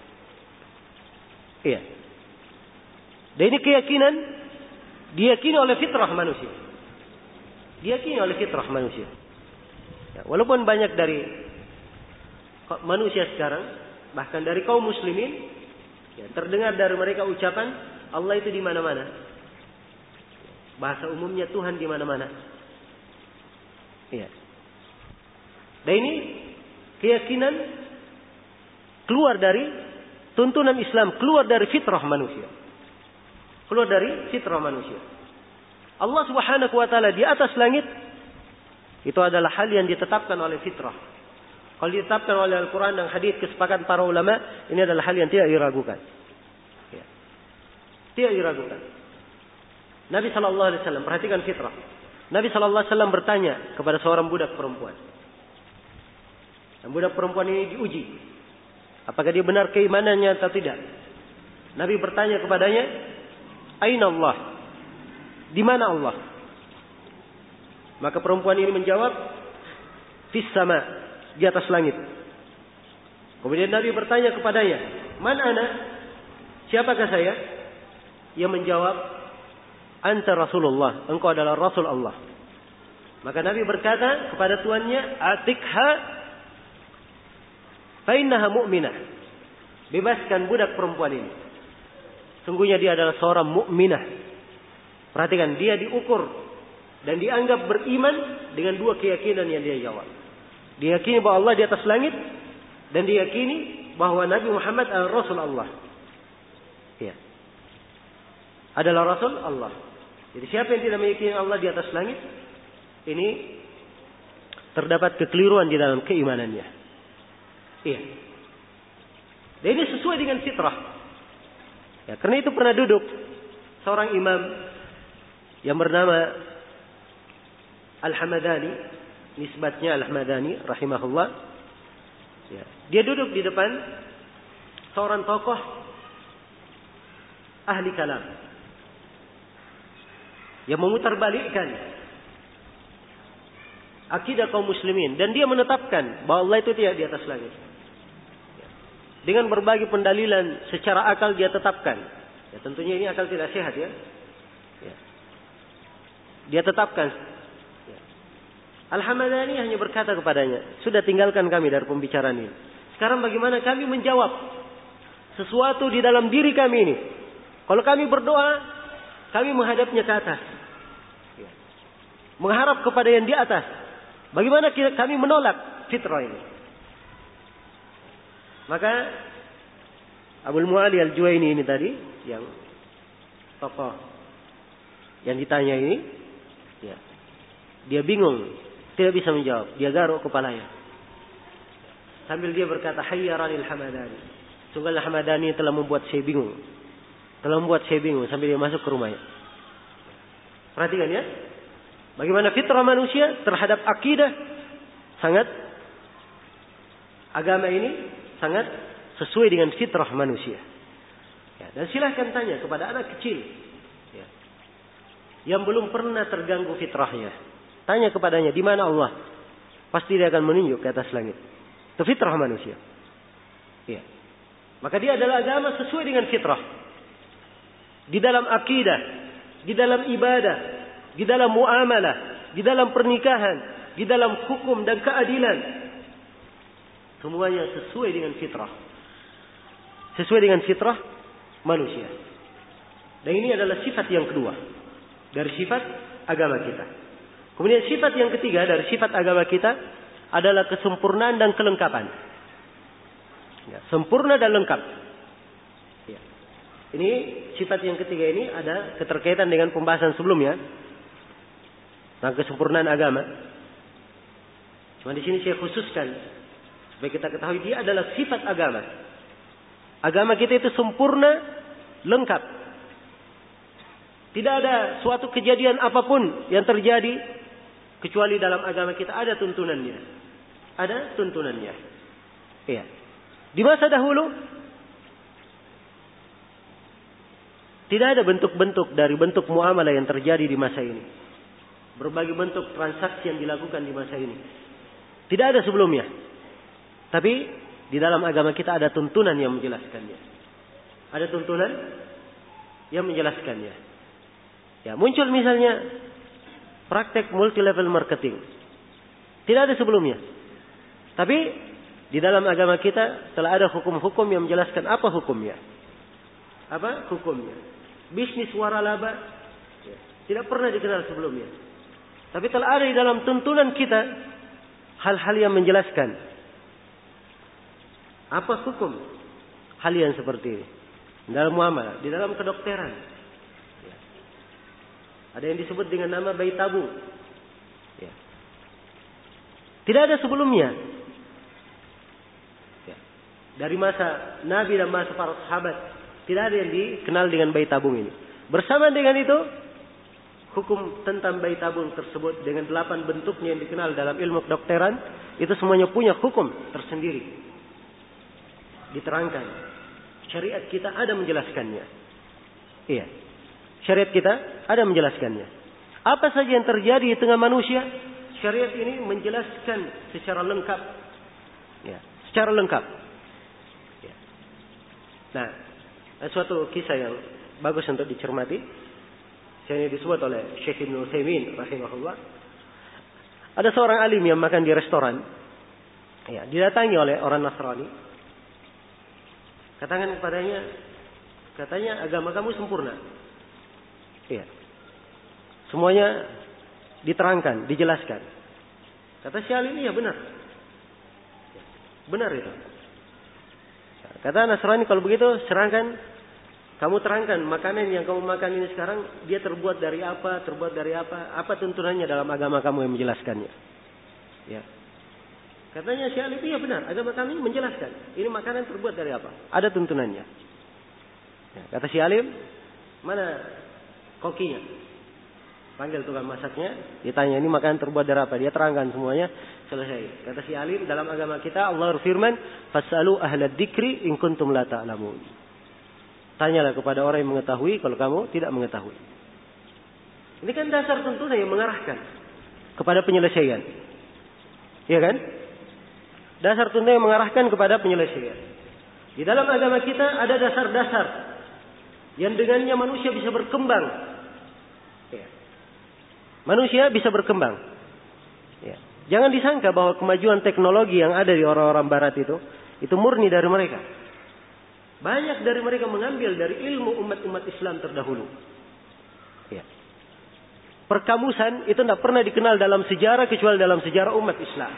Iya. Dan ini keyakinan diyakini oleh fitrah manusia. Diyakini oleh fitrah manusia. Ya, walaupun banyak dari manusia sekarang, bahkan dari kaum muslimin, ya, terdengar dari mereka ucapan Allah itu di mana-mana. Bahasa umumnya Tuhan di mana-mana. Ya. Dan ini keyakinan keluar dari tuntunan Islam, keluar dari fitrah manusia. Keluar dari fitrah manusia. Allah Subhanahu wa taala di atas langit itu adalah hal yang ditetapkan oleh fitrah. Kalau ditetapkan oleh Al-Quran dan hadis kesepakatan para ulama, ini adalah hal yang tidak diragukan. Ya. Tidak diragukan. Nabi sallallahu alaihi wasallam, perhatikan fitrah. Nabi sallallahu alaihi wasallam bertanya kepada seorang budak perempuan. Dan budak perempuan ini diuji. Apakah dia benar keimanannya atau tidak? Nabi bertanya kepadanya, "Aina Allah?" Di mana Allah? Maka perempuan ini menjawab, "Fis sama," di atas langit. Kemudian Nabi bertanya kepadanya, "Man ana?" Siapakah saya? Ia menjawab, "Anta Rasulullah," engkau adalah Rasul Allah. Maka Nabi berkata kepada tuannya, "Atikha fa innaha mu'minah." Bebaskan budak perempuan ini. Sungguhnya dia adalah seorang mukminah. Perhatikan, dia diukur dan dianggap beriman dengan dua keyakinan yang dia jawab. Diyakini bahwa Allah di atas langit dan diyakini bahwa Nabi Muhammad adalah Rasul Allah. Ya. Adalah Rasul Allah. Jadi siapa yang tidak meyakini Allah di atas langit, ini terdapat kekeliruan di dalam keimanannya. Iya. Dan ini sesuai dengan fitrah. Ya, karena itu pernah duduk seorang imam yang bernama Al-Hamadani, nisbatnya Al-Hamadani rahimahullah. Ya, dia duduk di depan seorang tokoh ahli kalam yang memutarbalikkan akidah kaum muslimin, dan dia menetapkan bahwa Allah itu tidak di atas langit. Ya, dengan berbagai pendalilan secara akal dia tetapkan. Ya, tentunya ini akal tidak sehat ya. Ya. Dia tetapkan. Al-Hamadani hanya berkata kepadanya, sudah tinggalkan kami dari pembicaraan ini. Sekarang bagaimana kami menjawab sesuatu di dalam diri kami ini? Kalau kami berdoa, kami menghadapnya ke atas. Mengharap kepada yang di atas. Bagaimana kami menolak fitrah ini? Maka Abul Mu'ali Al-Juwaini ini tadi, yang tokoh yang ditanya ini, ya, dia bingung, tidak bisa menjawab. Dia garuk kepalanya. Sambil dia berkata, Hayyaranil Hamadani. Sungguh Hamadani telah membuat saya bingung. Sambil dia masuk ke rumahnya. Perhatikan ya. Bagaimana fitrah manusia terhadap akidah. Agama ini sangat sesuai dengan fitrah manusia. Ya, dan silahkan tanya kepada anak kecil. Ya, yang belum pernah terganggu fitrahnya. Tanya kepadanya, di mana Allah? Pasti dia akan menunjuk ke atas langit. Itu fitrah manusia. Ya. Maka dia adalah agama sesuai dengan fitrah. Di dalam akidah, di dalam ibadah, di dalam muamalah, di dalam pernikahan, di dalam hukum dan keadilan. Semuanya sesuai dengan fitrah. Sesuai dengan fitrah manusia. Dan ini adalah sifat yang kedua dari sifat agama kita. Kemudian sifat yang ketiga dari sifat agama kita adalah kesempurnaan dan kelengkapan. Ya, sempurna dan lengkap. Ya. Ini sifat yang ketiga ini ada keterkaitan dengan pembahasan sebelumnya tentang kesempurnaan agama. Cuma di sini saya khususkan supaya kita ketahui dia adalah sifat agama. Agama kita itu sempurna, lengkap. Tidak ada suatu kejadian apapun yang terjadi kecuali dalam agama kita ada tuntunannya. Ada tuntunannya. Iya. Di masa dahulu tidak ada bentuk-bentuk dari bentuk muamalah yang terjadi di masa ini. Berbagai bentuk transaksi yang dilakukan di masa ini. Tidak ada sebelumnya. Tapi di dalam agama kita ada tuntunan yang menjelaskannya. Ada tuntunan yang menjelaskannya. Ya, muncul misalnya praktek multi level marketing. Tidak ada sebelumnya. Tapi di dalam agama kita telah ada hukum-hukum yang menjelaskan apa hukumnya. Apa hukumnya? Bisnis waralaba tidak pernah dikenal sebelumnya. Tapi telah ada di dalam tuntunan kita hal-hal yang menjelaskan apa hukum hal yang seperti ini. Dalam muamalah, di dalam kedokteran. Ada yang disebut dengan nama bayi tabung. Ya. Tidak ada sebelumnya. Ya. Dari masa Nabi dan masa para sahabat. Tidak ada yang dikenal dengan bayi tabung ini. Bersama dengan itu, hukum tentang bayi tabung tersebut dengan 8 bentuknya yang dikenal dalam ilmu kedokteran. Itu semuanya punya hukum tersendiri. Diterangkan. Syariat kita ada menjelaskannya. Iya. Syariat kita ada menjelaskannya. Apa saja yang terjadi di tengah manusia, syariat ini menjelaskan secara lengkap. Ya, secara lengkap. Ya. Nah, suatu kisah yang bagus untuk dicermati. Yang disebut oleh Syekh Ibn Utsaimin rahimahullah. Ada seorang alim yang makan di restoran. Ya, didatangi oleh orang Nasrani. Katakan kepadanya, katanya agama kamu sempurna. Iya. Semuanya diterangkan, dijelaskan. Kata si alim, iya benar. Benar itu. Kata Nasrani, kalau begitu serangkan, kamu terangkan makanan yang kamu makan ini sekarang, dia terbuat dari apa apa tuntunannya dalam agama kamu yang menjelaskannya. Ya. Katanya si alim, iya benar, agama kami menjelaskan. Ini makanan terbuat dari apa? Ada tuntunannya. Ya. Kata si alim, mana kokinya? Panggil tukang masaknya, ditanya ini makanan terbuat dari apa? Dia terangkan semuanya, selesai. Kata si alim, dalam agama kita Allah berfirman, "Fas'alu ahlad dzikri in kuntum la ta'lamun." Tanyalah kepada orang yang mengetahui kalau kamu tidak mengetahui. Ini kan dasar tuntunan yang mengarahkan kepada penyelesaian. Iya kan? Dasar tuntunan yang mengarahkan kepada penyelesaian. Di dalam agama kita ada dasar-dasar yang dengannya manusia bisa berkembang. Ya. manusia bisa berkembang. Ya. Jangan disangka bahwa kemajuan teknologi yang ada di orang-orang barat itu murni dari mereka. Banyak dari mereka mengambil dari ilmu umat-umat Islam terdahulu. Ya. Perkamusan itu tidak pernah dikenal dalam sejarah kecuali dalam sejarah umat Islam.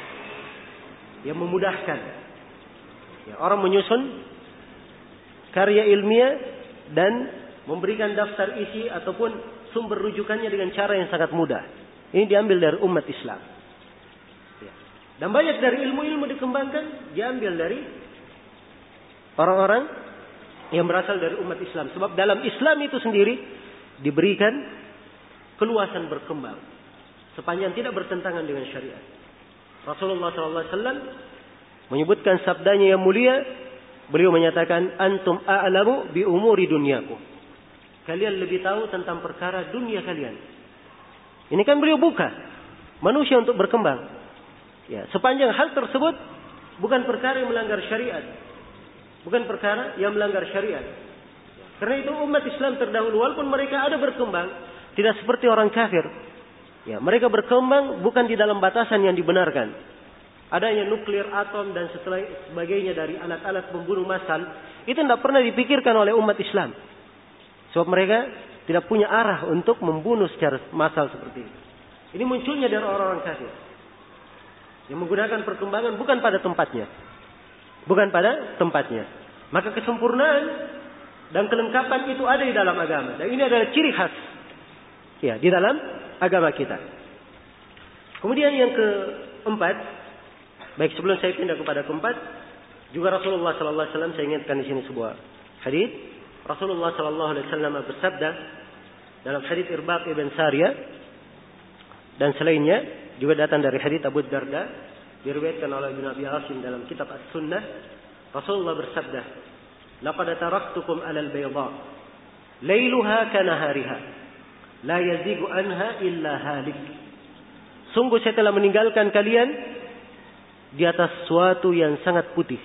Yang memudahkan. Ya, orang menyusun karya ilmiah dan memberikan daftar isi ataupun sumber rujukannya dengan cara yang sangat mudah. Ini diambil dari umat Islam. Ya. Dan banyak dari ilmu-ilmu dikembangkan diambil dari orang-orang yang berasal dari umat Islam. Sebab dalam Islam itu sendiri diberikan keluasan berkembang sepanjang tidak bertentangan dengan syariat. Rasulullah SAW menyebutkan sabdanya yang mulia. Beliau menyatakan, antum a'lamu bi umuri dunyakum. Kalian lebih tahu tentang perkara dunia kalian. Ini kan beliau buka manusia untuk berkembang. Ya, sepanjang hal tersebut bukan perkara yang melanggar syariat. Bukan perkara yang melanggar syariat. Karena itu umat Islam terdahulu walaupun mereka ada berkembang, tidak seperti orang kafir. Ya, mereka berkembang bukan di dalam batasan yang dibenarkan. Adanya nuklir, atom dan sebagainya dari alat-alat pembunuh massal itu tidak pernah dipikirkan oleh umat Islam. Sebab mereka tidak punya arah untuk membunuh secara massal seperti itu. Ini munculnya dari orang-orang kafir yang menggunakan perkembangan bukan pada tempatnya. Bukan pada tempatnya. Maka kesempurnaan dan kelengkapan itu ada di dalam agama. Dan ini adalah ciri khas ya di dalam agama kita. Kemudian yang keempat, baik sebelum saya pindah kepada keempat, juga Rasulullah SAW saya ingatkan di sini sebuah hadis. Rasulullah SAW bersabda dalam hadis Irbaq ibn Sariyah dan selainnya juga datang dari hadis Abu Darda diriwayatkan oleh Ibnu Abi Asim dalam kitab As-Sunnah. Rasulullah bersabda, "Laqad taraktukum 'alal bayda, lailuha kanahariha, la yazigu anha illa halik." Sungguh saya telah meninggalkan kalian di atas suatu yang sangat putih.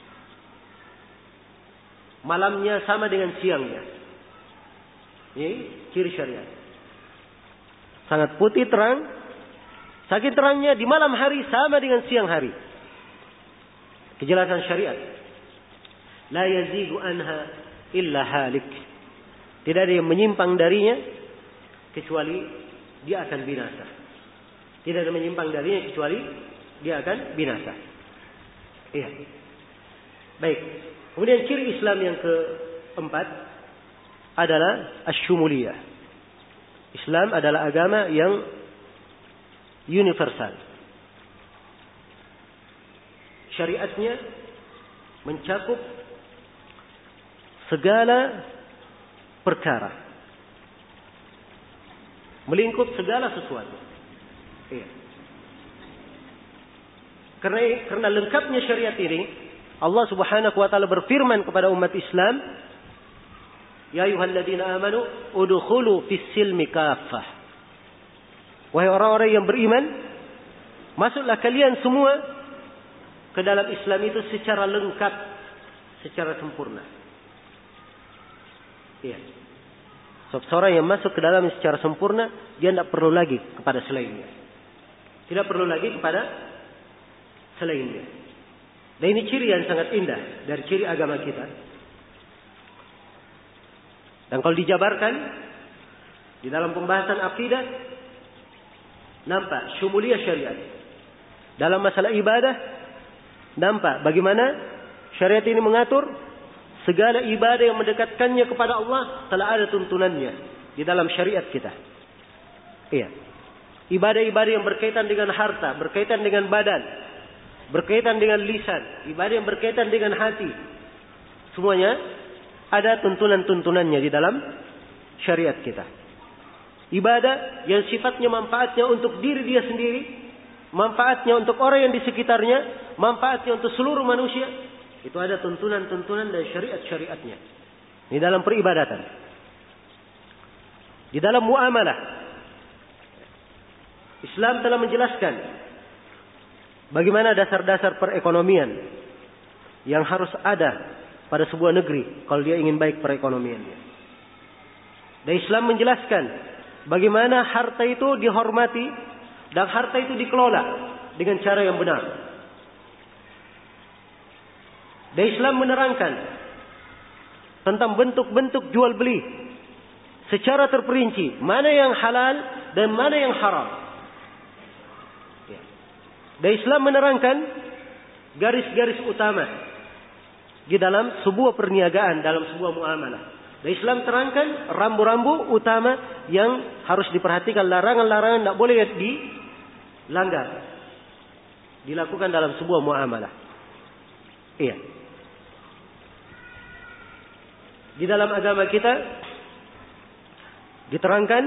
Malamnya sama dengan siangnya. Ini ciri syariat. Sangat putih terang. Saking terangnya di malam hari sama dengan siang hari. Kejelasan syariat. La yazigu anha illa halik. Tidak ada yang menyimpang darinya kecuali dia akan binasa. Tidak ada yang menyimpang darinya kecuali dia akan binasa. Iya. Baik. Kemudian ciri Islam yang keempat adalah asyumuliyah. Islam adalah agama yang universal. Syariatnya mencakup segala perkara. Melingkup segala sesuatu. Iya. Karena lengkapnya syariat ini, Allah Subhanahu wa taala berfirman kepada umat Islam, "Ya ayyuhalladzina amanu udkhulu fis-silmi kaffah." Wahai orang-orang yang beriman, masuklah kalian semua ke dalam Islam itu secara lengkap, secara sempurna. Iya. Seorang yang masuk ke dalam secara sempurna, dia tidak perlu lagi kepada selainnya. Tidak perlu lagi kepada selainnya. Dan ini ciri yang sangat indah dari ciri agama kita. Dan kalau dijabarkan di dalam pembahasan akidah, nampak syumuliyah syariat. Dalam masalah ibadah, nampak bagaimana syariat ini mengatur segala ibadah yang mendekatkannya kepada Allah telah ada tuntunannya di dalam syariat kita. Iya. Ibadah-ibadah yang berkaitan dengan harta, berkaitan dengan badan, berkaitan dengan lisan, ibadah yang berkaitan dengan hati. Semuanya ada tuntunan-tuntunannya di dalam syariat kita. Ibadah yang sifatnya manfaatnya untuk diri dia sendiri, manfaatnya untuk orang yang di sekitarnya, manfaatnya untuk seluruh manusia, itu ada tuntunan-tuntunan dan syariat-syariatnya. Di dalam peribadatan. Di dalam muamalah, Islam telah menjelaskan bagaimana dasar-dasar perekonomian yang harus ada pada sebuah negeri kalau dia ingin baik perekonomiannya. Dan Islam menjelaskan bagaimana harta itu dihormati dan harta itu dikelola dengan cara yang benar. Dan Islam menerangkan tentang bentuk-bentuk jual beli secara terperinci, mana yang halal dan mana yang haram. Dan Islam menerangkan garis-garis utama di dalam sebuah perniagaan, dalam sebuah muamalah. Dan Islam terangkan rambu-rambu utama yang harus diperhatikan, larangan-larangan tidak boleh dilanggar, dilakukan dalam sebuah muamalah. Iya. Di dalam agama kita diterangkan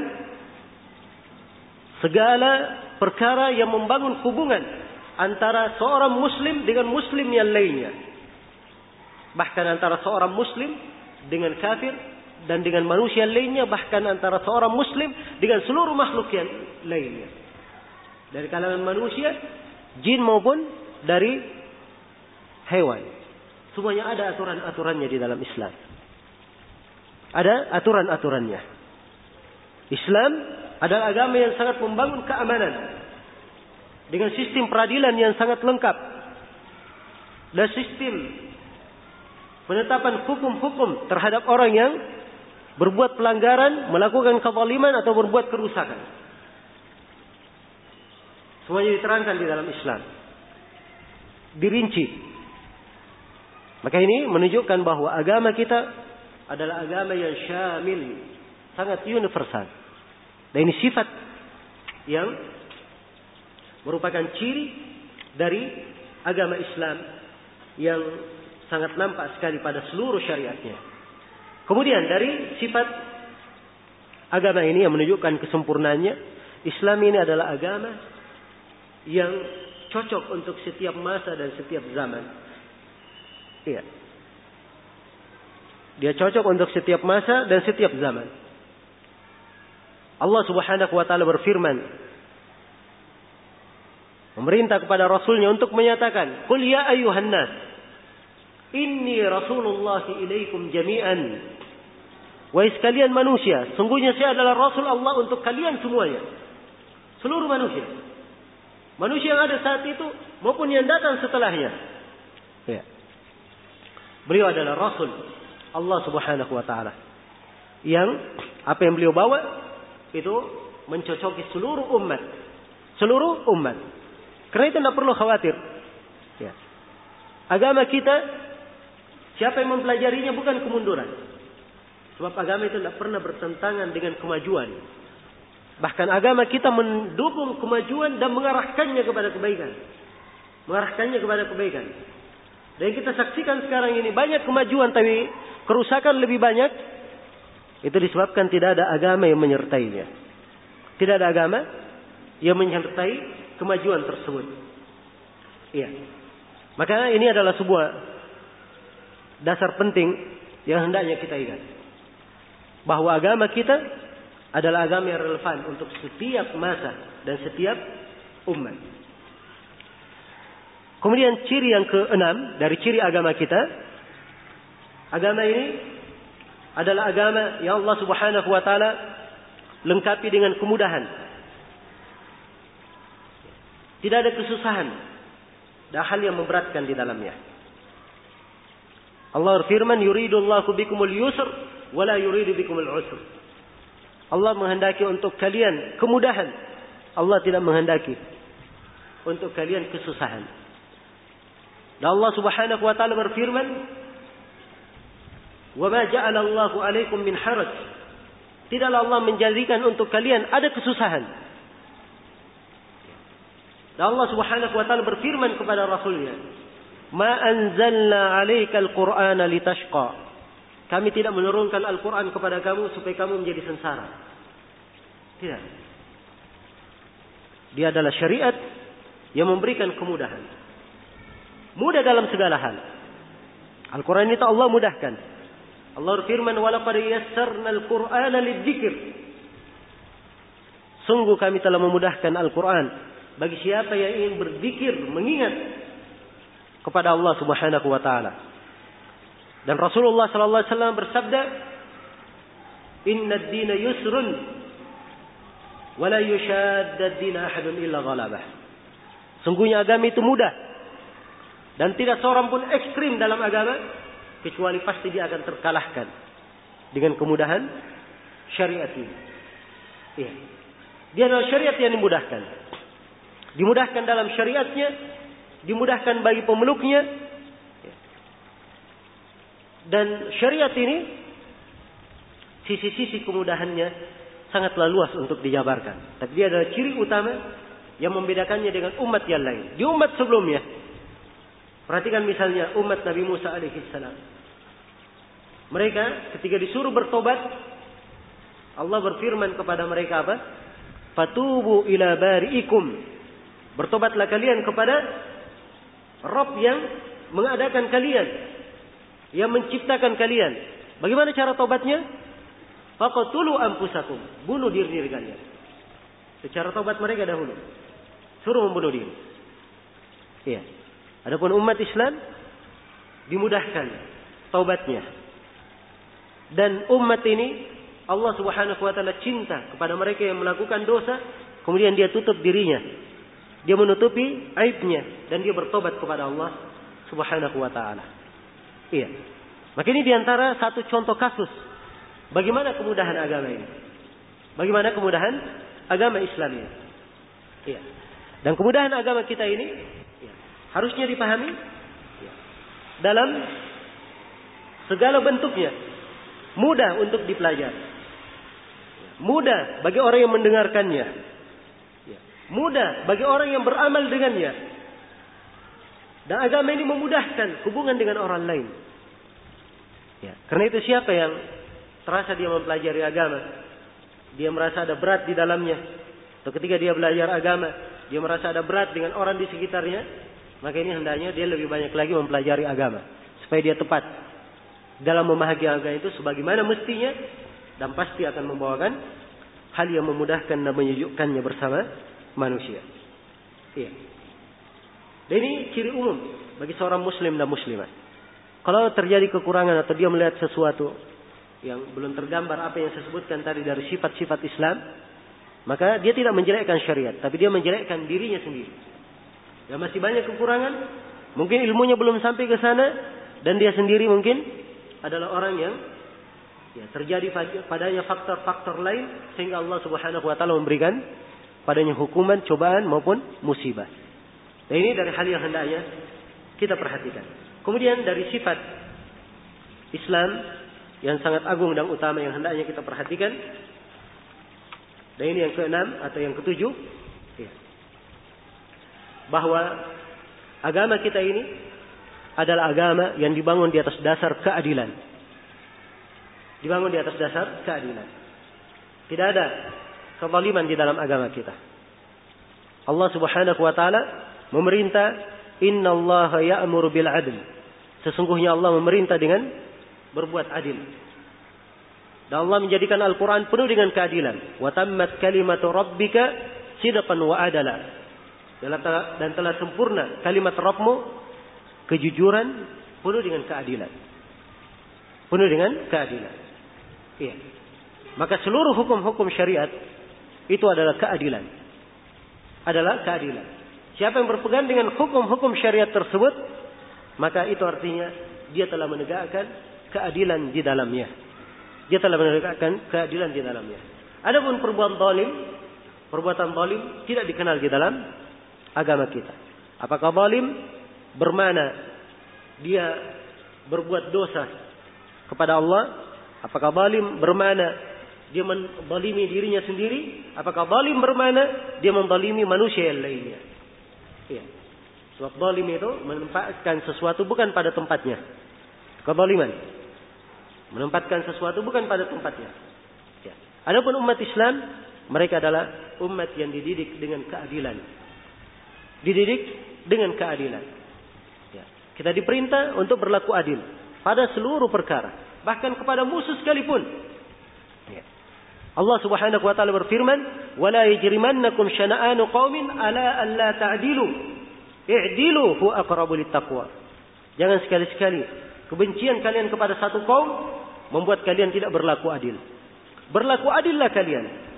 segala perkara yang membangun hubungan antara seorang muslim dengan muslim yang lainnya. Bahkan antara seorang muslim dengan kafir dan dengan manusia lainnya, bahkan antara seorang muslim dengan seluruh makhluk yang lainnya. Dari kalangan manusia, jin maupun dari hewan. Semuanya ada aturan-aturannya di dalam Islam. Ada aturan-aturannya. Islam adalah agama yang sangat membangun keamanan dengan sistem peradilan yang sangat lengkap dan sistem penetapan hukum-hukum terhadap orang yang berbuat pelanggaran, melakukan kezaliman atau berbuat kerusakan. Semuanya diterangkan di dalam Islam, dirinci. Maka ini menunjukkan bahwa agama kita adalah agama yang syamil, sangat universal. Dan ini sifat yang merupakan ciri dari agama Islam yang sangat nampak sekali pada seluruh syariatnya. Kemudian dari sifat agama ini yang menunjukkan kesempurnaannya, Islam ini adalah agama yang cocok untuk setiap masa dan setiap zaman. Iya. Dia cocok untuk setiap masa dan setiap zaman. Allah Subhanahu wa taala berfirman, memerintah kepada Rasulnya untuk menyatakan, "Qul ya ayyuhan nas, inni Rasulullah ilaikum jami'an." Wahai sekalian manusia, sungguhnya saya adalah Rasul Allah untuk kalian semuanya. Seluruh manusia. Manusia yang ada saat itu maupun yang datang setelahnya. Ya. Beliau adalah Rasul Allah Subhanahu wa taala. Yang apa yang beliau bawa itu mencocoki seluruh umat. Seluruh umat. Karena itu tidak perlu khawatir. Ya. Agama kita, siapa yang mempelajarinya bukan kemunduran. Sebab agama itu tidak pernah bertentangan dengan kemajuan. Bahkan agama kita mendukung kemajuan dan mengarahkannya kepada kebaikan. Mengarahkannya kepada kebaikan. Dan kita saksikan sekarang ini banyak kemajuan tapi kerusakan lebih banyak. Itu disebabkan tidak ada agama yang menyertainya. Tidak ada agama yang menyertai kemajuan tersebut. Iya. Maka ini adalah sebuah dasar penting yang hendaknya kita ingat. Bahwa agama kita adalah agama yang relevan untuk setiap masa dan setiap umat. Kemudian ciri yang keenam dari ciri agama kita, agama ini adalah agama yang Allah Subhanahu wa taala lengkapi dengan kemudahan. Tidak ada kesusahan dan hal yang memberatkan di dalamnya. Allah berfirman, "Yuridullahu bikumul yusr wa la yuridu bikumul usr." Allah menghendaki untuk kalian kemudahan. Allah tidak menghendaki untuk kalian kesusahan. Dan Allah Subhanahu wa taala berfirman, "Wa ma ja'ala Allahu 'alaikum min haraj." Tidaklah Allah menjadikan untuk kalian ada kesusahan. Dan Allah Subhanahu wa taala berfirman kepada Rasulnya, "Ma anzalna 'alaikal Qur'ana litashqa." Kami tidak menurunkan Al-Quran kepada kamu supaya kamu menjadi sengsara. Tidak. Dia adalah syariat yang memberikan kemudahan. Mudah dalam segala hal. Al-Quran itu Allah mudahkan. Allah berfirman, "Walaqad yassarnal Qur'ana lidzikr." Sungguh kami telah memudahkan Al-Quran bagi siapa yang ingin berzikir, mengingat kepada Allah Subhanahu wa taala. Dan Rasulullah sallallahu alaihi wasallam bersabda, "Inna ad-dina yusrun Wala yushadda ad-din ahadun illa ghalabah. Sungguhnya agama itu mudah. Dan tidak seorang pun ekstrim dalam agama kecuali pasti dia akan terkalahkan dengan kemudahan syariat ini. Iya. Dia adalah syariat yang dimudahkan. Dimudahkan dalam syariatnya, dimudahkan bagi pemeluknya. Dan syariat ini sisi-sisi kemudahannya sangatlah luas untuk dijabarkan. Tapi dia adalah ciri utama yang membedakannya dengan umat yang lain. Di umat sebelumnya, perhatikan misalnya umat Nabi Musa alaihissalam. Mereka ketika disuruh bertobat, Allah berfirman kepada mereka apa? Fatubu ila bari'ikum. Bertobatlah kalian kepada Rabb yang mengadakan kalian, yang menciptakan kalian. Bagaimana cara tobatnya? Faqtulu anfusakum. Bunuh diri kalian. Secara tobat mereka dahulu suruh membunuh diri. Iya. Adapun umat Islam dimudahkan taubatnya. Dan umat ini Allah Subhanahu wa taala cinta kepada mereka yang melakukan dosa, kemudian dia tutup dirinya. Dia menutupi aibnya dan dia bertobat kepada Allah Subhanahu wa taala. Iya. Maka ini diantara satu contoh kasus bagaimana kemudahan agama ini. Bagaimana kemudahan agama Islam ini. Iya. Dan kemudahan agama kita ini harusnya dipahami dalam segala bentuknya. Mudah untuk dipelajari. Mudah bagi orang yang mendengarkannya. Mudah bagi orang yang beramal dengannya. Dan agama ini memudahkan hubungan dengan orang lain. Ya, karena itu siapa yang terasa dia mempelajari agama, dia merasa ada berat di dalamnya. Atau ketika dia belajar agama, dia merasa ada berat dengan orang di sekitarnya, maka ini hendaknya dia lebih banyak lagi mempelajari agama. Supaya dia tepat dalam memahami agama itu sebagaimana mestinya. Dan pasti akan membawakan hal yang memudahkan dan menyejukkannya bersama manusia. Iya. Dan ini ciri umum bagi seorang muslim dan muslimah. Kalau terjadi kekurangan atau dia melihat sesuatu yang belum tergambar apa yang saya sebutkan tadi dari sifat-sifat Islam, maka dia tidak menjelekkan syariat, tapi dia menjelekkan dirinya sendiri. Ya, masih banyak kekurangan, mungkin ilmunya belum sampai ke sana, dan dia sendiri mungkin adalah orang yang terjadi padanya faktor-faktor lain sehingga Allah Subhanahu wa taala memberikan padanya hukuman, cobaan maupun musibah. Dan ini dari hal yang hendaknya kita perhatikan. Kemudian dari sifat Islam yang sangat agung dan utama yang hendaknya kita perhatikan. Dan ini yang keenam atau yang ketujuh, bahwa agama kita ini adalah agama yang dibangun di atas dasar keadilan. Dibangun di atas dasar keadilan. Tidak ada kezaliman di dalam agama kita. Allah Subhanahu wa taala memerintah, innallaha ya'muru bil 'adl. Sesungguhnya Allah memerintah dengan berbuat adil. Dan Allah menjadikan Al-Qur'an penuh dengan keadilan. Wa tammat kalimatu rabbika sidqan wa adala. Dan telah sempurna kalimat Rabbmu kejujuran penuh dengan keadilan. Penuh dengan keadilan. Iya. Maka seluruh hukum-hukum syariat itu adalah keadilan. Adalah keadilan. Siapa yang berpegang dengan hukum-hukum syariat tersebut, maka itu artinya dia telah menegakkan keadilan di dalamnya. Dia telah menegakkan keadilan di dalamnya. Adapun perbuatan zalim tidak dikenal di dalam agama kita. Apakah zalim bermakna dia berbuat dosa kepada Allah? Apakah zalim bermakna dia menzalimi dirinya sendiri? Apakah zalim bermakna dia menzalimi manusia yang lainnya? Ya. Sebab zalim itu menempatkan sesuatu bukan pada tempatnya. Kezaliman. Menempatkan sesuatu bukan pada tempatnya. Ya. Adapun umat Islam, mereka adalah umat yang dididik dengan keadilan. Dididik dengan keadilan. Ya. Kita diperintah untuk berlaku adil pada seluruh perkara. Bahkan kepada musuh sekalipun. Ya. Allah Subhanahu wa taala berfirman, "Wala yajrimannakum syana'anu qaumin ala alla ta'dilu. I'dilu huwa aqrabu littaqwa." Jangan sekali-sekali kebencian kalian kepada satu kaum membuat kalian tidak berlaku adil. Berlaku adillah kalian.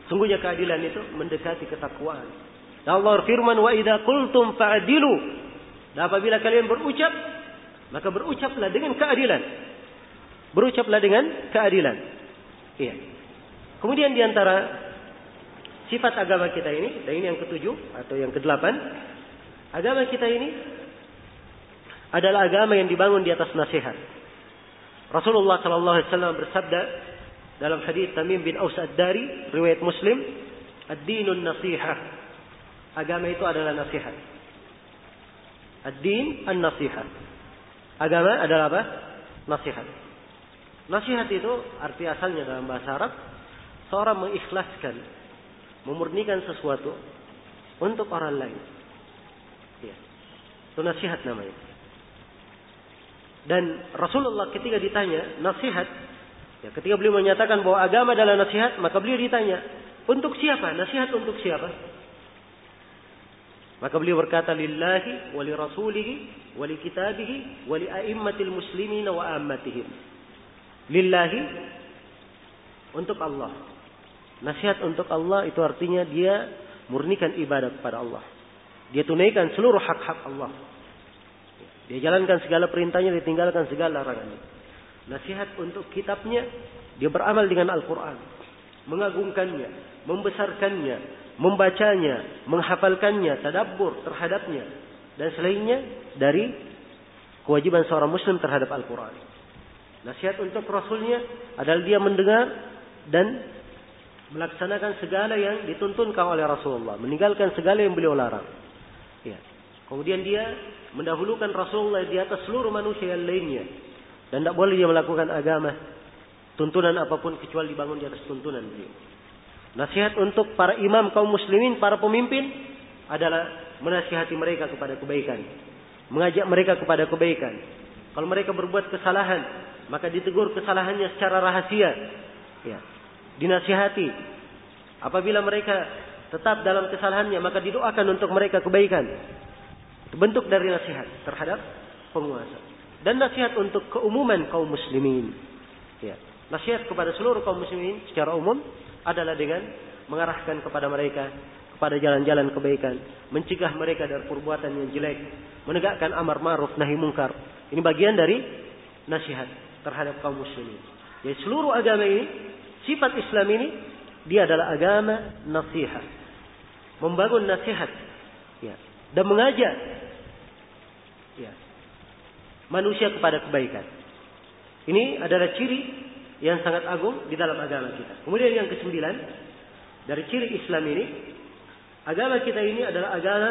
Sungguhnya keadilan itu mendekati ketakwaan. Dan Allah firman, wa idza qultum fa'dilu. Dan apabila kalian berucap, maka berucaplah dengan keadilan. Berucaplah dengan keadilan. Iya. Kemudian di antara sifat agama kita ini, dan ini yang ketujuh atau yang kedelapan, agama kita ini adalah agama yang dibangun di atas nasihat. Rasulullah sallallahu alaihi wasallam bersabda dalam hadis Tamim bin Aus Ad-Dari, riwayat Muslim, "Ad-dinun nasihah." Agama itu adalah nasihat. Ad-din an-nasihah. Agama adalah apa? Nasihat. Nasihat itu arti asalnya dalam bahasa Arab, seorang mengikhlaskan, memurnikan sesuatu untuk orang lain. Ya. Itu nasihat namanya. Dan Rasulullah ketika ditanya nasihat, ya, ketika beliau menyatakan bahwa agama adalah nasihat, maka beliau ditanya, untuk siapa? Nasihat untuk siapa? Maka beliau berkata, lillahi wa li rasulihi wa li kitabihi wa li a'immatil muslimina wa ammatihim. Lillahi, untuk Allah. Nasihat untuk Allah itu artinya dia murnikan ibadah kepada Allah. Dia tunaikan seluruh hak-hak Allah. Dia jalankan segala perintahnya, dia tinggalkan segala larangannya. Nasihat untuk kitabnya, dia beramal dengan Al-Quran, mengagungkannya, membesarkannya, membacanya, menghafalkannya, tadabbur terhadapnya, dan selainnya dari kewajiban seorang muslim terhadap Al-Quran. Nasihat untuk Rasulnya adalah dia mendengar dan melaksanakan segala yang dituntunkan oleh Rasulullah, meninggalkan segala yang beliau larang. Ya. Kemudian dia mendahulukan Rasulullah di atas seluruh manusia yang lainnya, dan tidak boleh dia melakukan agama tuntunan apapun kecuali dibangun di atas tuntunan beliau. Nasihat untuk para imam kaum muslimin, para pemimpin, adalah menasihati mereka kepada kebaikan, mengajak mereka kepada kebaikan. Kalau mereka berbuat kesalahan, maka ditegur kesalahannya secara rahasia. Ya. Dinasihati. Apabila mereka tetap dalam kesalahannya, maka didoakan untuk mereka kebaikan. Itu bentuk dari nasihat terhadap penguasa. Dan nasihat untuk keumuman kaum muslimin. Ya. Nasihat kepada seluruh kaum muslimin secara umum adalah dengan mengarahkan kepada mereka kepada jalan-jalan kebaikan, mencegah mereka dari perbuatan yang jelek, menegakkan amar ma'ruf nahi mungkar. Ini bagian dari nasihat terhadap kaum muslimin. Jadi seluruh agama ini, sifat Islam ini, dia adalah agama nasihat, membangun nasihat, ya, dan mengajak, ya, manusia kepada kebaikan. Ini adalah ciri yang sangat agung di dalam agama kita. Kemudian yang kesembilan dari ciri Islam ini, agama kita ini adalah agama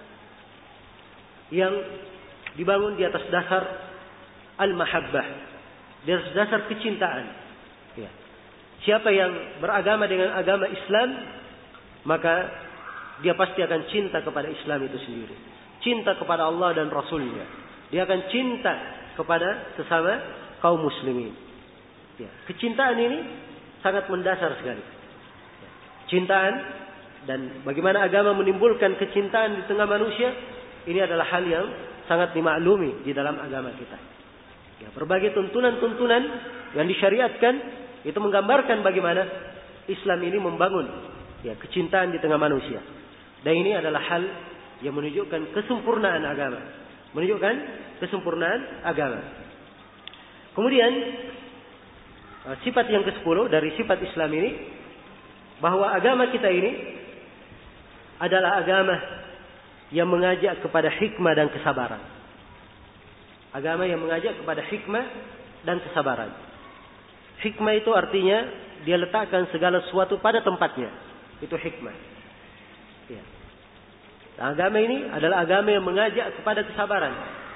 yang dibangun di atas dasar al-mahabbah, di atas dasar kecintaan. Ya. Siapa yang beragama dengan agama Islam, maka dia pasti akan cinta kepada Islam itu sendiri, cinta kepada Allah dan Rasulnya. Dia akan cinta kepada sesama kaum muslimin. Ya. Kecintaan ini sangat mendasar sekali. Ya. Cintaan dan bagaimana agama menimbulkan kecintaan di tengah manusia, ini adalah hal yang sangat dimaklumi di dalam agama kita. Ya, berbagai tuntunan-tuntunan yang disyariatkan itu menggambarkan bagaimana Islam ini membangun, ya, kecintaan di tengah manusia. Dan ini adalah hal yang menunjukkan kesempurnaan agama, menunjukkan kesempurnaan agama. Kemudian sifat yang ke-10 dari sifat Islam ini, bahwa agama kita ini adalah agama yang mengajak kepada hikmah dan kesabaran. Agama yang mengajak kepada hikmah dan kesabaran. Hikmah itu artinya dia letakkan segala sesuatu pada tempatnya. Itu hikmah. Ya. Nah, agama ini adalah agama yang mengajak kepada kesabaran.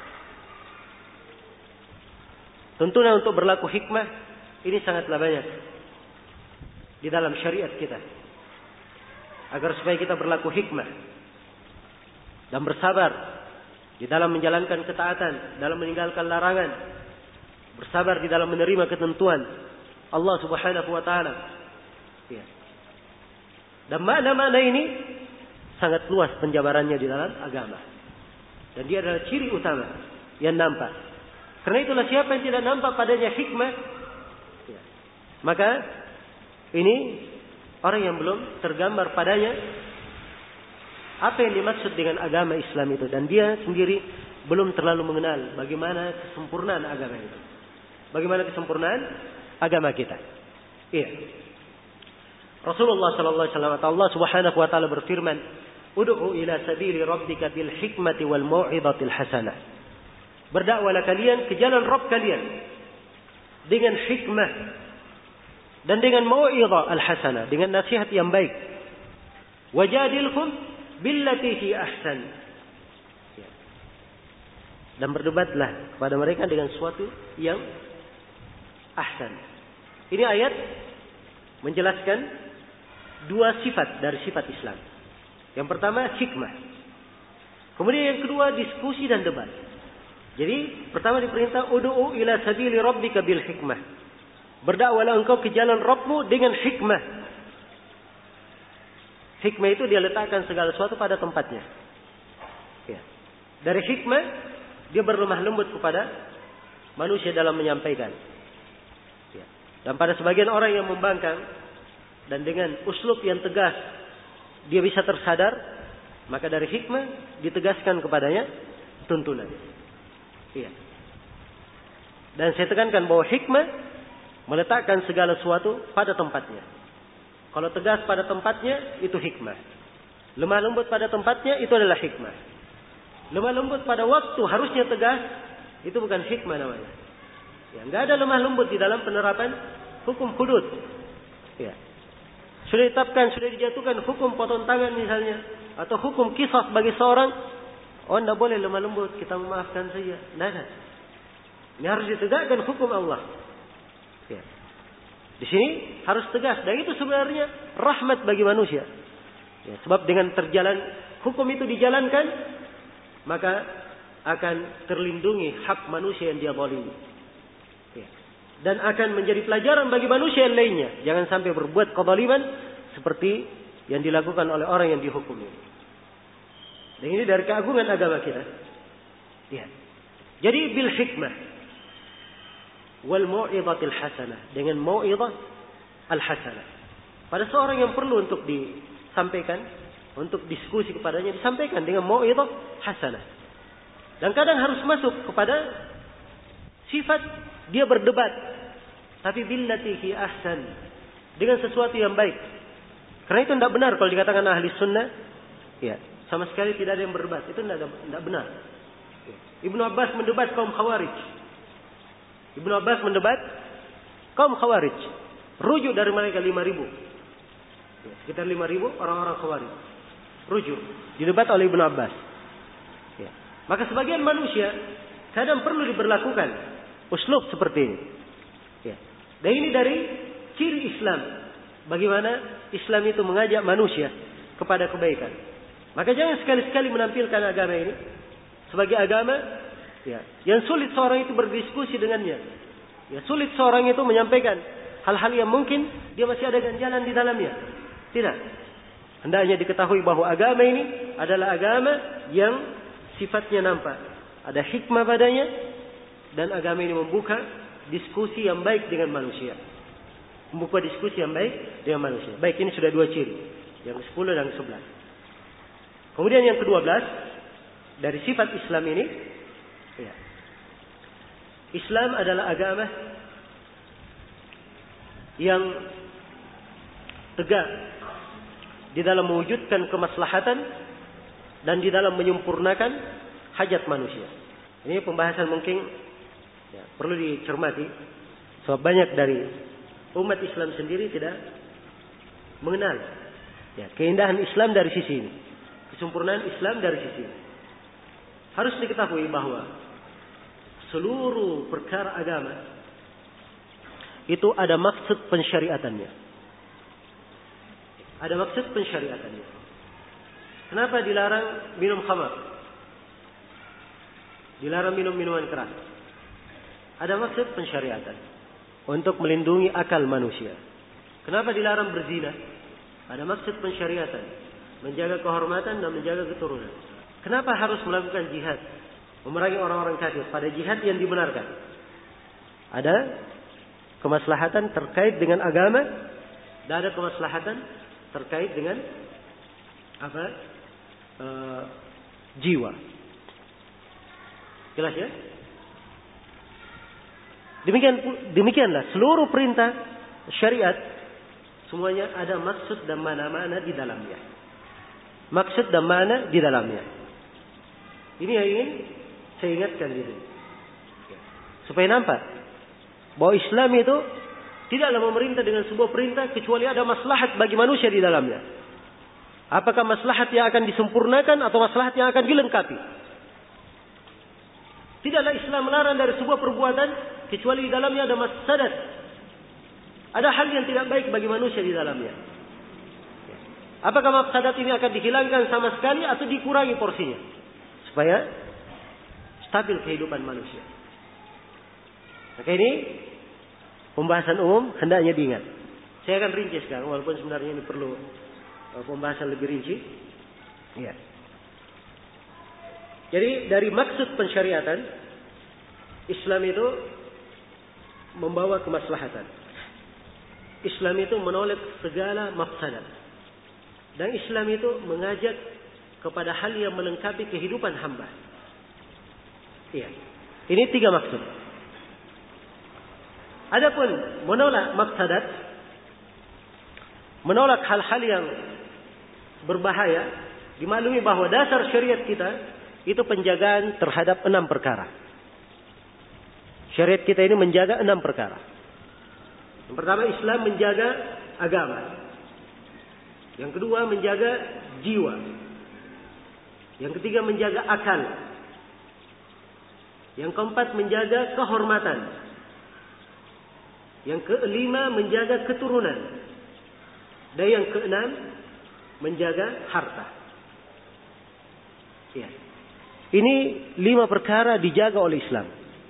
Tuntunan untuk berlaku hikmah ini sangatlah banyak di dalam syariat kita. Agar supaya kita berlaku hikmah dan bersabar di dalam menjalankan ketaatan, dalam meninggalkan larangan, bersabar di dalam menerima ketentuan Allah Subhanahu wa taala. Ya. Dan makna-makna ini sangat luas penjabarannya di dalam agama. Dan dia adalah ciri utama yang nampak. Karena itulah siapa yang tidak nampak padanya hikmah, ya, maka ini Orang yang belum tergambar padanya apa yang dimaksud dengan agama Islam itu. Dan dia sendiri belum terlalu mengenal bagaimana kesempurnaan agama itu. Bagaimana kesempurnaan agama kita. Iya. Rasulullah sallallahu alaihi wasallam, Allah Subhanahu wa taala berfirman, "Ud'u ila sabili rabbika bil hikmati wal mau'izatil hasanah." Berdakwalah kalian ke jalan Rabb kalian dengan hikmah dan dengan mau'izah al-hasanah, dengan nasihat yang baik. Wajadilhum billati hi ahsan. Dan berdebatlah kepada mereka dengan sesuatu yang ahsan. Ini ayat menjelaskan dua sifat dari sifat Islam. Yang pertama hikmah. Kemudian yang kedua diskusi dan debat. Jadi pertama diperintah ud'u ila sabili rabbika bil hikmah. Berdakwalah engkau ke jalan Rabbmu dengan hikmah. Hikmah itu dia letakkan segala sesuatu pada tempatnya. Ya. Dari hikmah dia berlemah lembut kepada manusia dalam menyampaikan. Ya. Dan pada sebagian orang yang membangkang dan dengan uslub yang tegas dia bisa tersadar, maka dari hikmah ditegaskan kepadanya tuntunan. Iya. Dan saya tekankan bahwa hikmah meletakkan segala sesuatu pada tempatnya. Kalau tegas pada tempatnya itu hikmah. Lemah lembut pada tempatnya itu adalah hikmah. Lemah lembut pada waktu harusnya tegas itu bukan hikmah namanya. Ya, enggak ada lemah lembut di dalam penerapan hukum hudud. Ya. Sudah ditetapkan, sudah dijatuhkan hukum potong tangan misalnya, atau hukum qisas bagi seorang, oh tidak boleh lemah lembut, kita memaafkan saja. Tidak ada. Ini harus ditegakkan hukum Allah. Ya. Di sini harus tegas, dan itu sebenarnya rahmat bagi manusia. Ya, sebab dengan hukum itu dijalankan, maka akan terlindungi hak manusia yang dia zalimi. Ya. Dan akan menjadi pelajaran bagi manusia yang lainnya. Jangan sampai berbuat kezaliman seperti yang dilakukan oleh orang yang dihukum ini. Dan ini dari keagungan agama kita. Ya. Jadi bil hikmah wal mau'izatil hasanah, dengan mau'izah al hasanah. Pada seorang yang perlu untuk disampaikan, untuk diskusi kepadanya disampaikan dengan mau'izah hasanah. Dan kadang harus masuk kepada sifat dia berdebat, tapi billati hi ahsan, dengan sesuatu yang baik. Karena itu tidak benar kalau dikatakan ahli sunnah, ya, sama sekali tidak ada yang berdebat. Itu tidak benar. Ibnu Abbas mendebat kaum Khawarij. Ibnu Abbas mendebat kaum Khawarij. Rujuk dari mereka 5.000. Ya, sekitar 5.000 orang-orang Khawarij. Rujuk. Didebat oleh Ibnu Abbas. Ya. Maka sebagian manusia kadang perlu diberlakukan uslub seperti ini. Ya. Dan ini dari ciri Islam. Bagaimana Islam itu mengajak manusia kepada kebaikan. Maka jangan sekali-sekali menampilkan agama ini sebagai agama ya, yang sulit seorang itu berdiskusi dengannya. Ya, sulit seorang itu menyampaikan hal-hal yang mungkin dia masih ada ganjalan di dalamnya. Tidak. Hendaknya diketahui bahwa agama ini adalah agama yang sifatnya nampak. Ada hikmah padanya, dan agama ini membuka diskusi yang baik dengan manusia. Membuka diskusi yang baik dengan manusia. Baik, ini sudah 2 ciri. Yang 10 dan 11. Kemudian yang ke-12 dari sifat Islam ini, ya, Islam adalah agama yang tegak di dalam mewujudkan kemaslahatan dan di dalam menyempurnakan hajat manusia. Ini pembahasan mungkin ya, perlu dicermati, sebab banyak dari umat Islam sendiri tidak mengenal ya, keindahan Islam dari sisi ini. Kesempurnaan Islam dari sisi ini. Harus diketahui bahwa seluruh perkara agama itu ada maksud pensyariatannya. Ada maksud pensyariatannya. Kenapa dilarang minum khamar? Dilarang minum minuman keras? Ada maksud pensyariatan. Untuk melindungi akal manusia. Kenapa dilarang berzina? Ada maksud pensyariatan. Menjaga kehormatan dan menjaga keturunan. Kenapa harus melakukan jihad? Memerangi orang-orang kafir pada jihad yang dibenarkan. Ada kemaslahatan terkait dengan agama dan ada kemaslahatan terkait dengan apa? Jiwa. Jelas ya? Demikianlah seluruh perintah syariat semuanya ada maksud dan mana-mana di dalamnya. Maksud dan mana di dalamnya. Ini yang ingin saya ingatkan diri. Supaya nampak bahwa Islam itu tidaklah memerintah dengan sebuah perintah kecuali ada maslahat bagi manusia di dalamnya. Apakah maslahat yang akan disempurnakan atau maslahat yang akan dilengkapi? Tidaklah Islam melarang dari sebuah perbuatan kecuali di dalamnya ada mafsadat. Ada hal yang tidak baik bagi manusia di dalamnya. Apakah mafsadat ini akan dihilangkan sama sekali atau dikurangi porsinya supaya stabil kehidupan manusia? Maka ini pembahasan umum hendaknya diingat. Saya akan rinci sekarang walaupun sebenarnya ini perlu pembahasan lebih rinci. Ya. Jadi dari maksud pensyariatan Islam itu membawa kemaslahatan. Islam itu menolak segala mafsadat. Dan Islam itu mengajak kepada hal yang melengkapi kehidupan hamba. Iya. Ini 3 maksud. Adapun menolak mafsadat, menolak hal-hal yang berbahaya, dimaklumi bahwa dasar syariat kita itu penjagaan terhadap 6 perkara. Syariat kita ini menjaga 6 perkara. Yang pertama, Islam menjaga agama. Yang kedua, menjaga jiwa. Yang ketiga, menjaga akal. Yang keempat, menjaga kehormatan. Yang kelima, menjaga keturunan. Dan yang keenam, menjaga harta. Ya. Ini 5 perkara dijaga oleh Islam.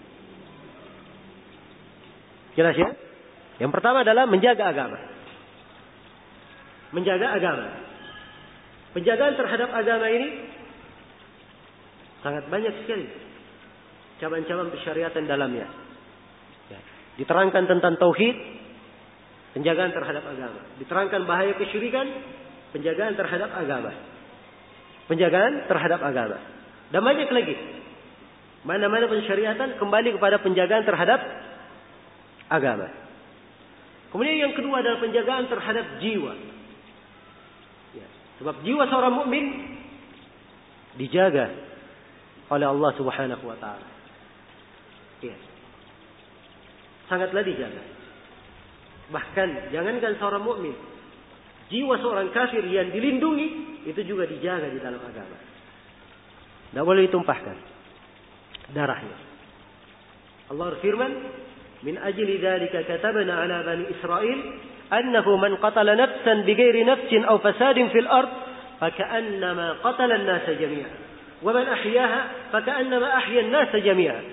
Jelas ya? Yang pertama adalah menjaga agama. Menjaga agama. Penjagaan terhadap agama ini sangat banyak sekali cabang-cabang persyariatan dalamnya. Ya. Diterangkan tentang tauhid, penjagaan terhadap agama. Diterangkan bahaya kesyirikan, penjagaan terhadap agama. Penjagaan terhadap agama. Dan banyak lagi. Mana-mana pensyariatan kembali kepada penjagaan terhadap agama. Kemudian yang kedua adalah penjagaan terhadap jiwa. Ya. Sebab jiwa seorang mukmin dijaga oleh Allah Subhanahu wa taala. Ya. Sangatlah dijaga. Bahkan jangankan seorang mukmin, jiwa seorang kafir yang dilindungi itu juga dijaga di dalam agama. Tidak boleh ditumpahkan darahnya. Allah berfirman, "Min ajli dzalika katabna 'ala bani Israil annahu man qatala nafsan bighairi nafsin aw fasadin fil ard faka'annama qatala an-nasa jami'an wa man ahyaha faka'annama ahya an-nasa jami'an."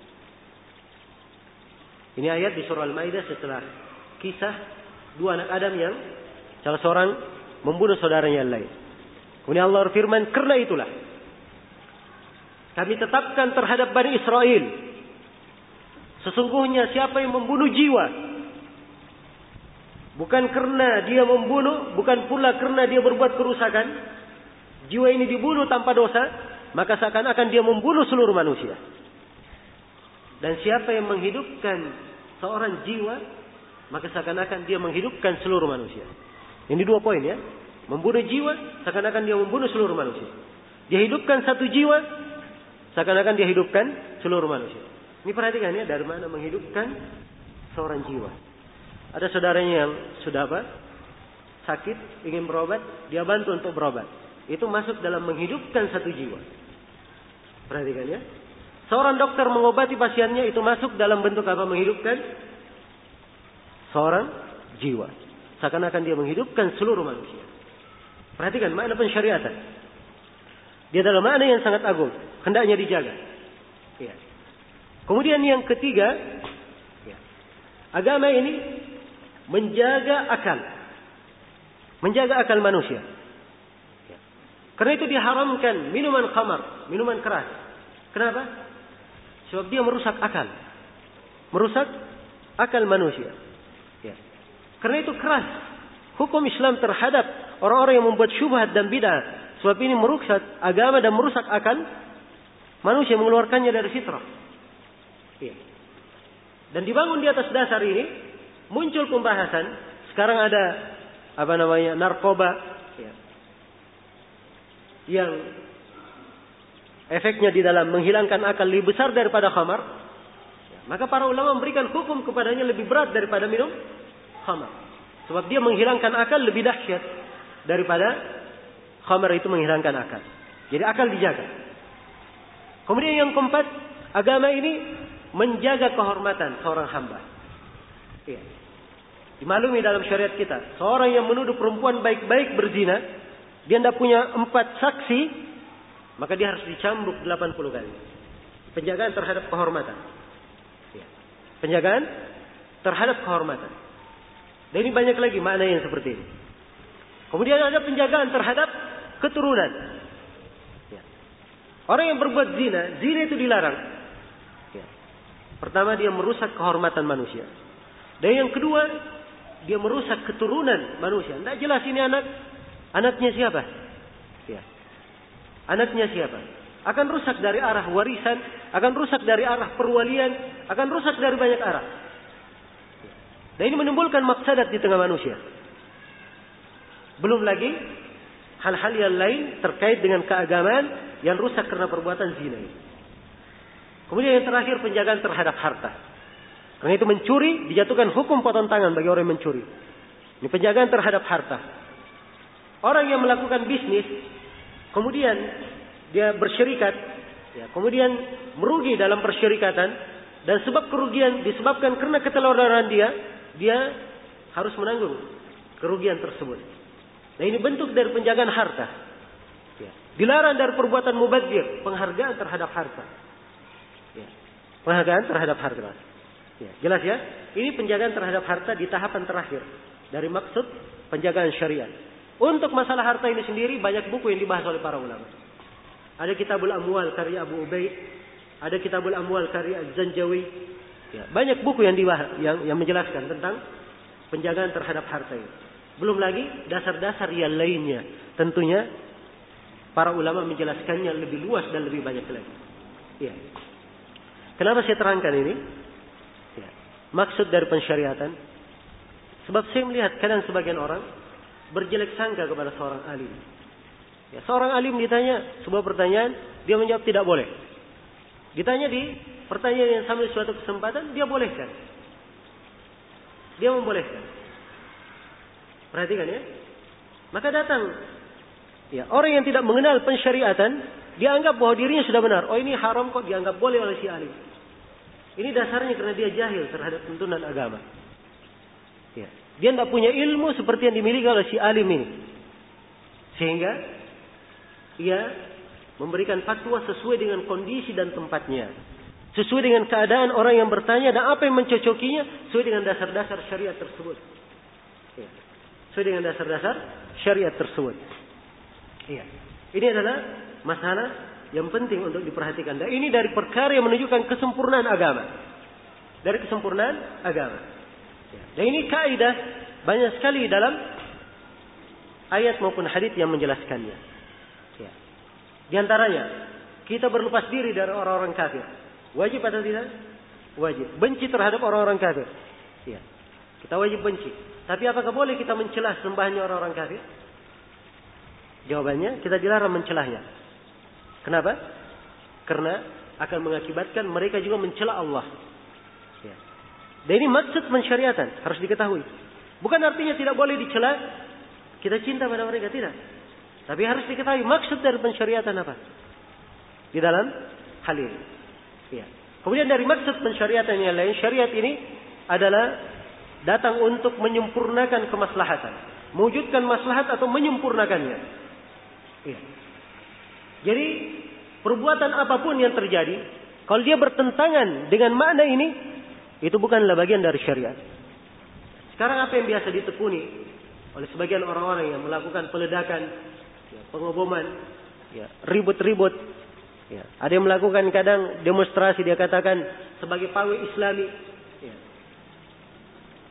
Ini ayat di surah Al-Maidah setelah kisah 2 anak Adam yang salah seorang membunuh saudaranya yang lain. Kemudian Allah berfirman, "Karena itulah kami tetapkan terhadap Bani Israel, sesungguhnya siapa yang membunuh jiwa, bukan karena dia membunuh, bukan pula karena dia berbuat kerusakan, jiwa ini dibunuh tanpa dosa, maka seakan-akan dia membunuh seluruh manusia. Dan siapa yang menghidupkan seorang jiwa, maka seakan-akan dia menghidupkan seluruh manusia." Ini 2 poin ya. Membunuh jiwa, seakan-akan dia membunuh seluruh manusia. Dia hidupkan satu jiwa, seakan-akan dia hidupkan seluruh manusia. Ini perhatikan ya, dari mana menghidupkan seorang jiwa. Ada saudaranya yang sudah sakit, ingin berobat, dia bantu untuk berobat. Itu masuk dalam menghidupkan satu jiwa. Perhatikan ya. Seorang dokter mengobati pasiennya, itu masuk dalam bentuk apa? Menghidupkan seorang jiwa. Seakan-akan dia menghidupkan seluruh manusia. Perhatikan makna pensyariatan. Dia dalam makna yang sangat agung. Hendaknya dijaga. Ya. Kemudian yang ketiga, ya, agama ini menjaga akal. Menjaga akal manusia. Ya. Karena itu diharamkan minuman khamar, minuman keras. Kenapa? Sebab dia merusak akal. Merusak akal manusia. Ya. Karena itu keras hukum Islam terhadap orang-orang yang membuat syubhat dan bid'ah. Sebab ini merusak agama dan merusak akal manusia, mengeluarkannya dari fitrah. Iya. Dan dibangun di atas dasar ini muncul pembahasan. Sekarang ada narkoba, ya, yang efeknya di dalam menghilangkan akal lebih besar daripada khamar. Ya, maka para ulama memberikan hukum kepadanya lebih berat daripada minum khamar. Sebab dia menghilangkan akal lebih dahsyat daripada khamar itu menghilangkan akal. Jadi akal dijaga. Kemudian yang keempat, agama ini menjaga kehormatan seorang hamba. Ya. Dimaklumi dalam syariat kita, seorang yang menuduh perempuan baik-baik berzina, dia tidak punya 4 saksi, maka dia harus dicambuk 80 kali. Penjagaan terhadap kehormatan. Ya. Penjagaan terhadap kehormatan. Dan ini banyak lagi makna yang seperti ini. Kemudian ada penjagaan terhadap keturunan. Ya. Orang yang berbuat zina itu dilarang. Ya. Pertama, dia merusak kehormatan manusia. Dan yang kedua, dia merusak keturunan manusia. Tidak jelas ini anaknya siapa. Ya. Anaknya siapa. Akan rusak dari arah warisan, akan rusak dari arah perwalian, akan rusak dari banyak arah. Dan ini menimbulkan mafsadat di tengah manusia. Belum lagi hal-hal yang lain terkait dengan keagamaan yang rusak karena perbuatan zina ini. Kemudian yang terakhir, penjagaan terhadap harta. Karena itu mencuri dijatuhkan hukum potong tangan bagi orang yang mencuri. Ini penjagaan terhadap harta. Orang yang melakukan bisnis, kemudian dia bersyirikat, ya, kemudian merugi dalam persyirikatan, dan sebab kerugian disebabkan karena keteladanan dia harus menanggung kerugian tersebut. Nah, ini bentuk dari penjagaan harta. Ya. Dilarang dari perbuatan mubadzir, penghargaan terhadap harta. Ya. Penghargaan terhadap harta. Ya, jelas ya? Ini penjagaan terhadap harta di tahapan terakhir dari maksud penjagaan syariat. Untuk masalah harta ini sendiri banyak buku yang dibahas oleh para ulama. Ada Kitabul Amwal karya Abu Ubaid, ada Kitabul Amwal karya Az-Zanjawi. Ya, banyak buku yang dibahas yang menjelaskan tentang penjagaan terhadap harta ini. Belum lagi dasar-dasar yang lainnya. Tentunya para ulama menjelaskannya lebih luas dan lebih banyak lagi. Ya. Kenapa saya terangkan ini? Ya. Maksud dari pensyariatan. Sebab saya melihat kadang sebagian orang berjelek sangka kepada seorang alim. Ya, seorang alim ditanya sebuah pertanyaan, dia menjawab tidak boleh. Ditanya di pertanyaan yang sama di suatu kesempatan, dia bolehkan. Dia membolehkan. Perhatikan ya. Maka datang ya, orang yang tidak mengenal pensyariatan, dia anggap bahwa dirinya sudah benar. Oh, ini haram kok, dianggap boleh oleh si alim. Ini dasarnya karena dia jahil terhadap tuntunan agama. Ya. Dia tidak punya ilmu seperti yang dimiliki oleh si alim ini. Sehingga ia memberikan fatwa sesuai dengan kondisi dan tempatnya. Sesuai dengan keadaan orang yang bertanya dan apa yang mencocokinya sesuai dengan dasar-dasar syariat tersebut. Ya. Sesuai dengan dasar-dasar syariat tersebut. Ya. Ini adalah masalah yang penting untuk diperhatikan. Dan ini dari perkara yang menunjukkan kesempurnaan agama. Dari kesempurnaan agama. Ya. Dan ini kaidah banyak sekali dalam ayat maupun hadits yang menjelaskannya. Ya. Di antaranya, kita berlepas diri dari orang-orang kafir. Wajib atau tidak? Wajib. Benci terhadap orang-orang kafir. Ya. Kita wajib benci. Tapi apakah boleh kita mencelah sembahannya orang-orang kafir? Jawabannya, kita dilarang mencelahnya. Kenapa? Karena akan mengakibatkan mereka juga mencela Allah. Ya. Dan ini maksud pensyariatan, harus diketahui. Bukan artinya tidak boleh dicela kita cinta pada mereka, tidak. Tapi harus diketahui maksud dari pensyariatan apa di dalam hal ini. Ya. Kemudian dari maksud pensyariatan yang lain, syariat ini adalah datang untuk menyempurnakan kemaslahatan, mewujudkan maslahat atau menyempurnakannya. Ya. Jadi perbuatan apapun yang terjadi, kalau dia bertentangan dengan makna ini, itu bukanlah bagian dari syariat. Sekarang apa yang biasa ditekuni oleh sebagian orang-orang yang melakukan peledakan, ya, pengoboman, ya, ribut-ribut. Ya. Ada yang melakukan kadang demonstrasi, dia katakan sebagai pawai Islami. Ya.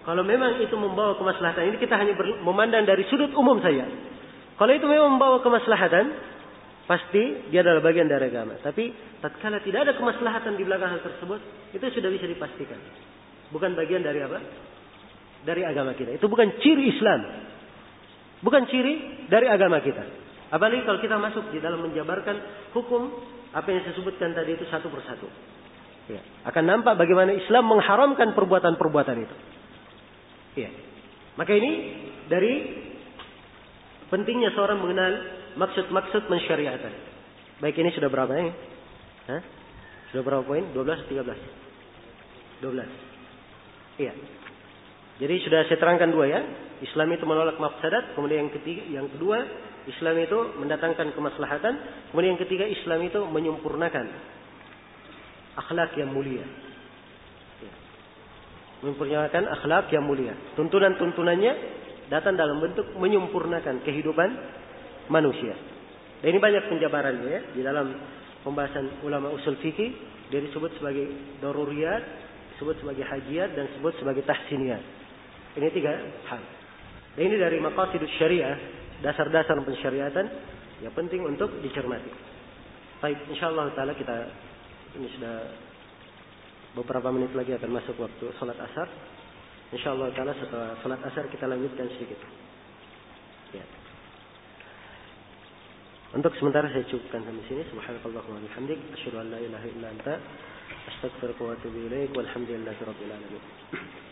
Kalau memang itu membawa kemaslahatan, ini kita hanya memandang dari sudut umum saja. Kalau itu memang membawa kemaslahatan, pasti dia adalah bagian dari agama. Tapi tatkala tidak ada kemaslahatan di belakang hal tersebut, itu sudah bisa dipastikan. Bukan bagian dari apa? Dari agama kita. Itu bukan ciri Islam. Bukan ciri dari agama kita. Apalagi kalau kita masuk di dalam menjabarkan hukum, apa yang saya sebutkan tadi itu satu persatu. Ya. Akan nampak bagaimana Islam mengharamkan perbuatan-perbuatan itu. Ya. Maka ini dari pentingnya seorang mengenal maksud-maksud mensyariatkan. Baik, ini sudah berapa ya? Hah? Sudah berapa poin? 12 atau 13? 12. Iya. Jadi sudah saya terangkan dua ya. Islam itu menolak mafsadat. Kemudian yang kedua, Islam itu mendatangkan kemaslahatan. Kemudian yang ketiga, Islam itu menyempurnakan akhlak yang mulia. Ya. Menyempurnakan akhlak yang mulia. Tuntunan-tuntunannya datang dalam bentuk menyempurnakan kehidupan manusia. Dan ini banyak penjabarannya ya. Di dalam pembahasan ulama usul fikih, dia disebut sebagai daruriyat, disebut sebagai hajiat, dan disebut sebagai tahsiniyat. Ini tiga hal. Dan ini dari maqasidus syariah, dasar-dasar pensyariatan yang penting untuk dicermati. Baik, insyaallah taala kita ini sudah beberapa menit lagi akan masuk waktu salat asar. Insyaallah taala setelah salat asar kita lanjutkan sedikit. Ya. Untuk sementara saya cukupkan sampai sini. Subhanakallahumma wa bihamdik, asyhadu an la ilaha illa anta, astaghfiruka wa atubu ilaik, walhamdulillahirabbil alamin.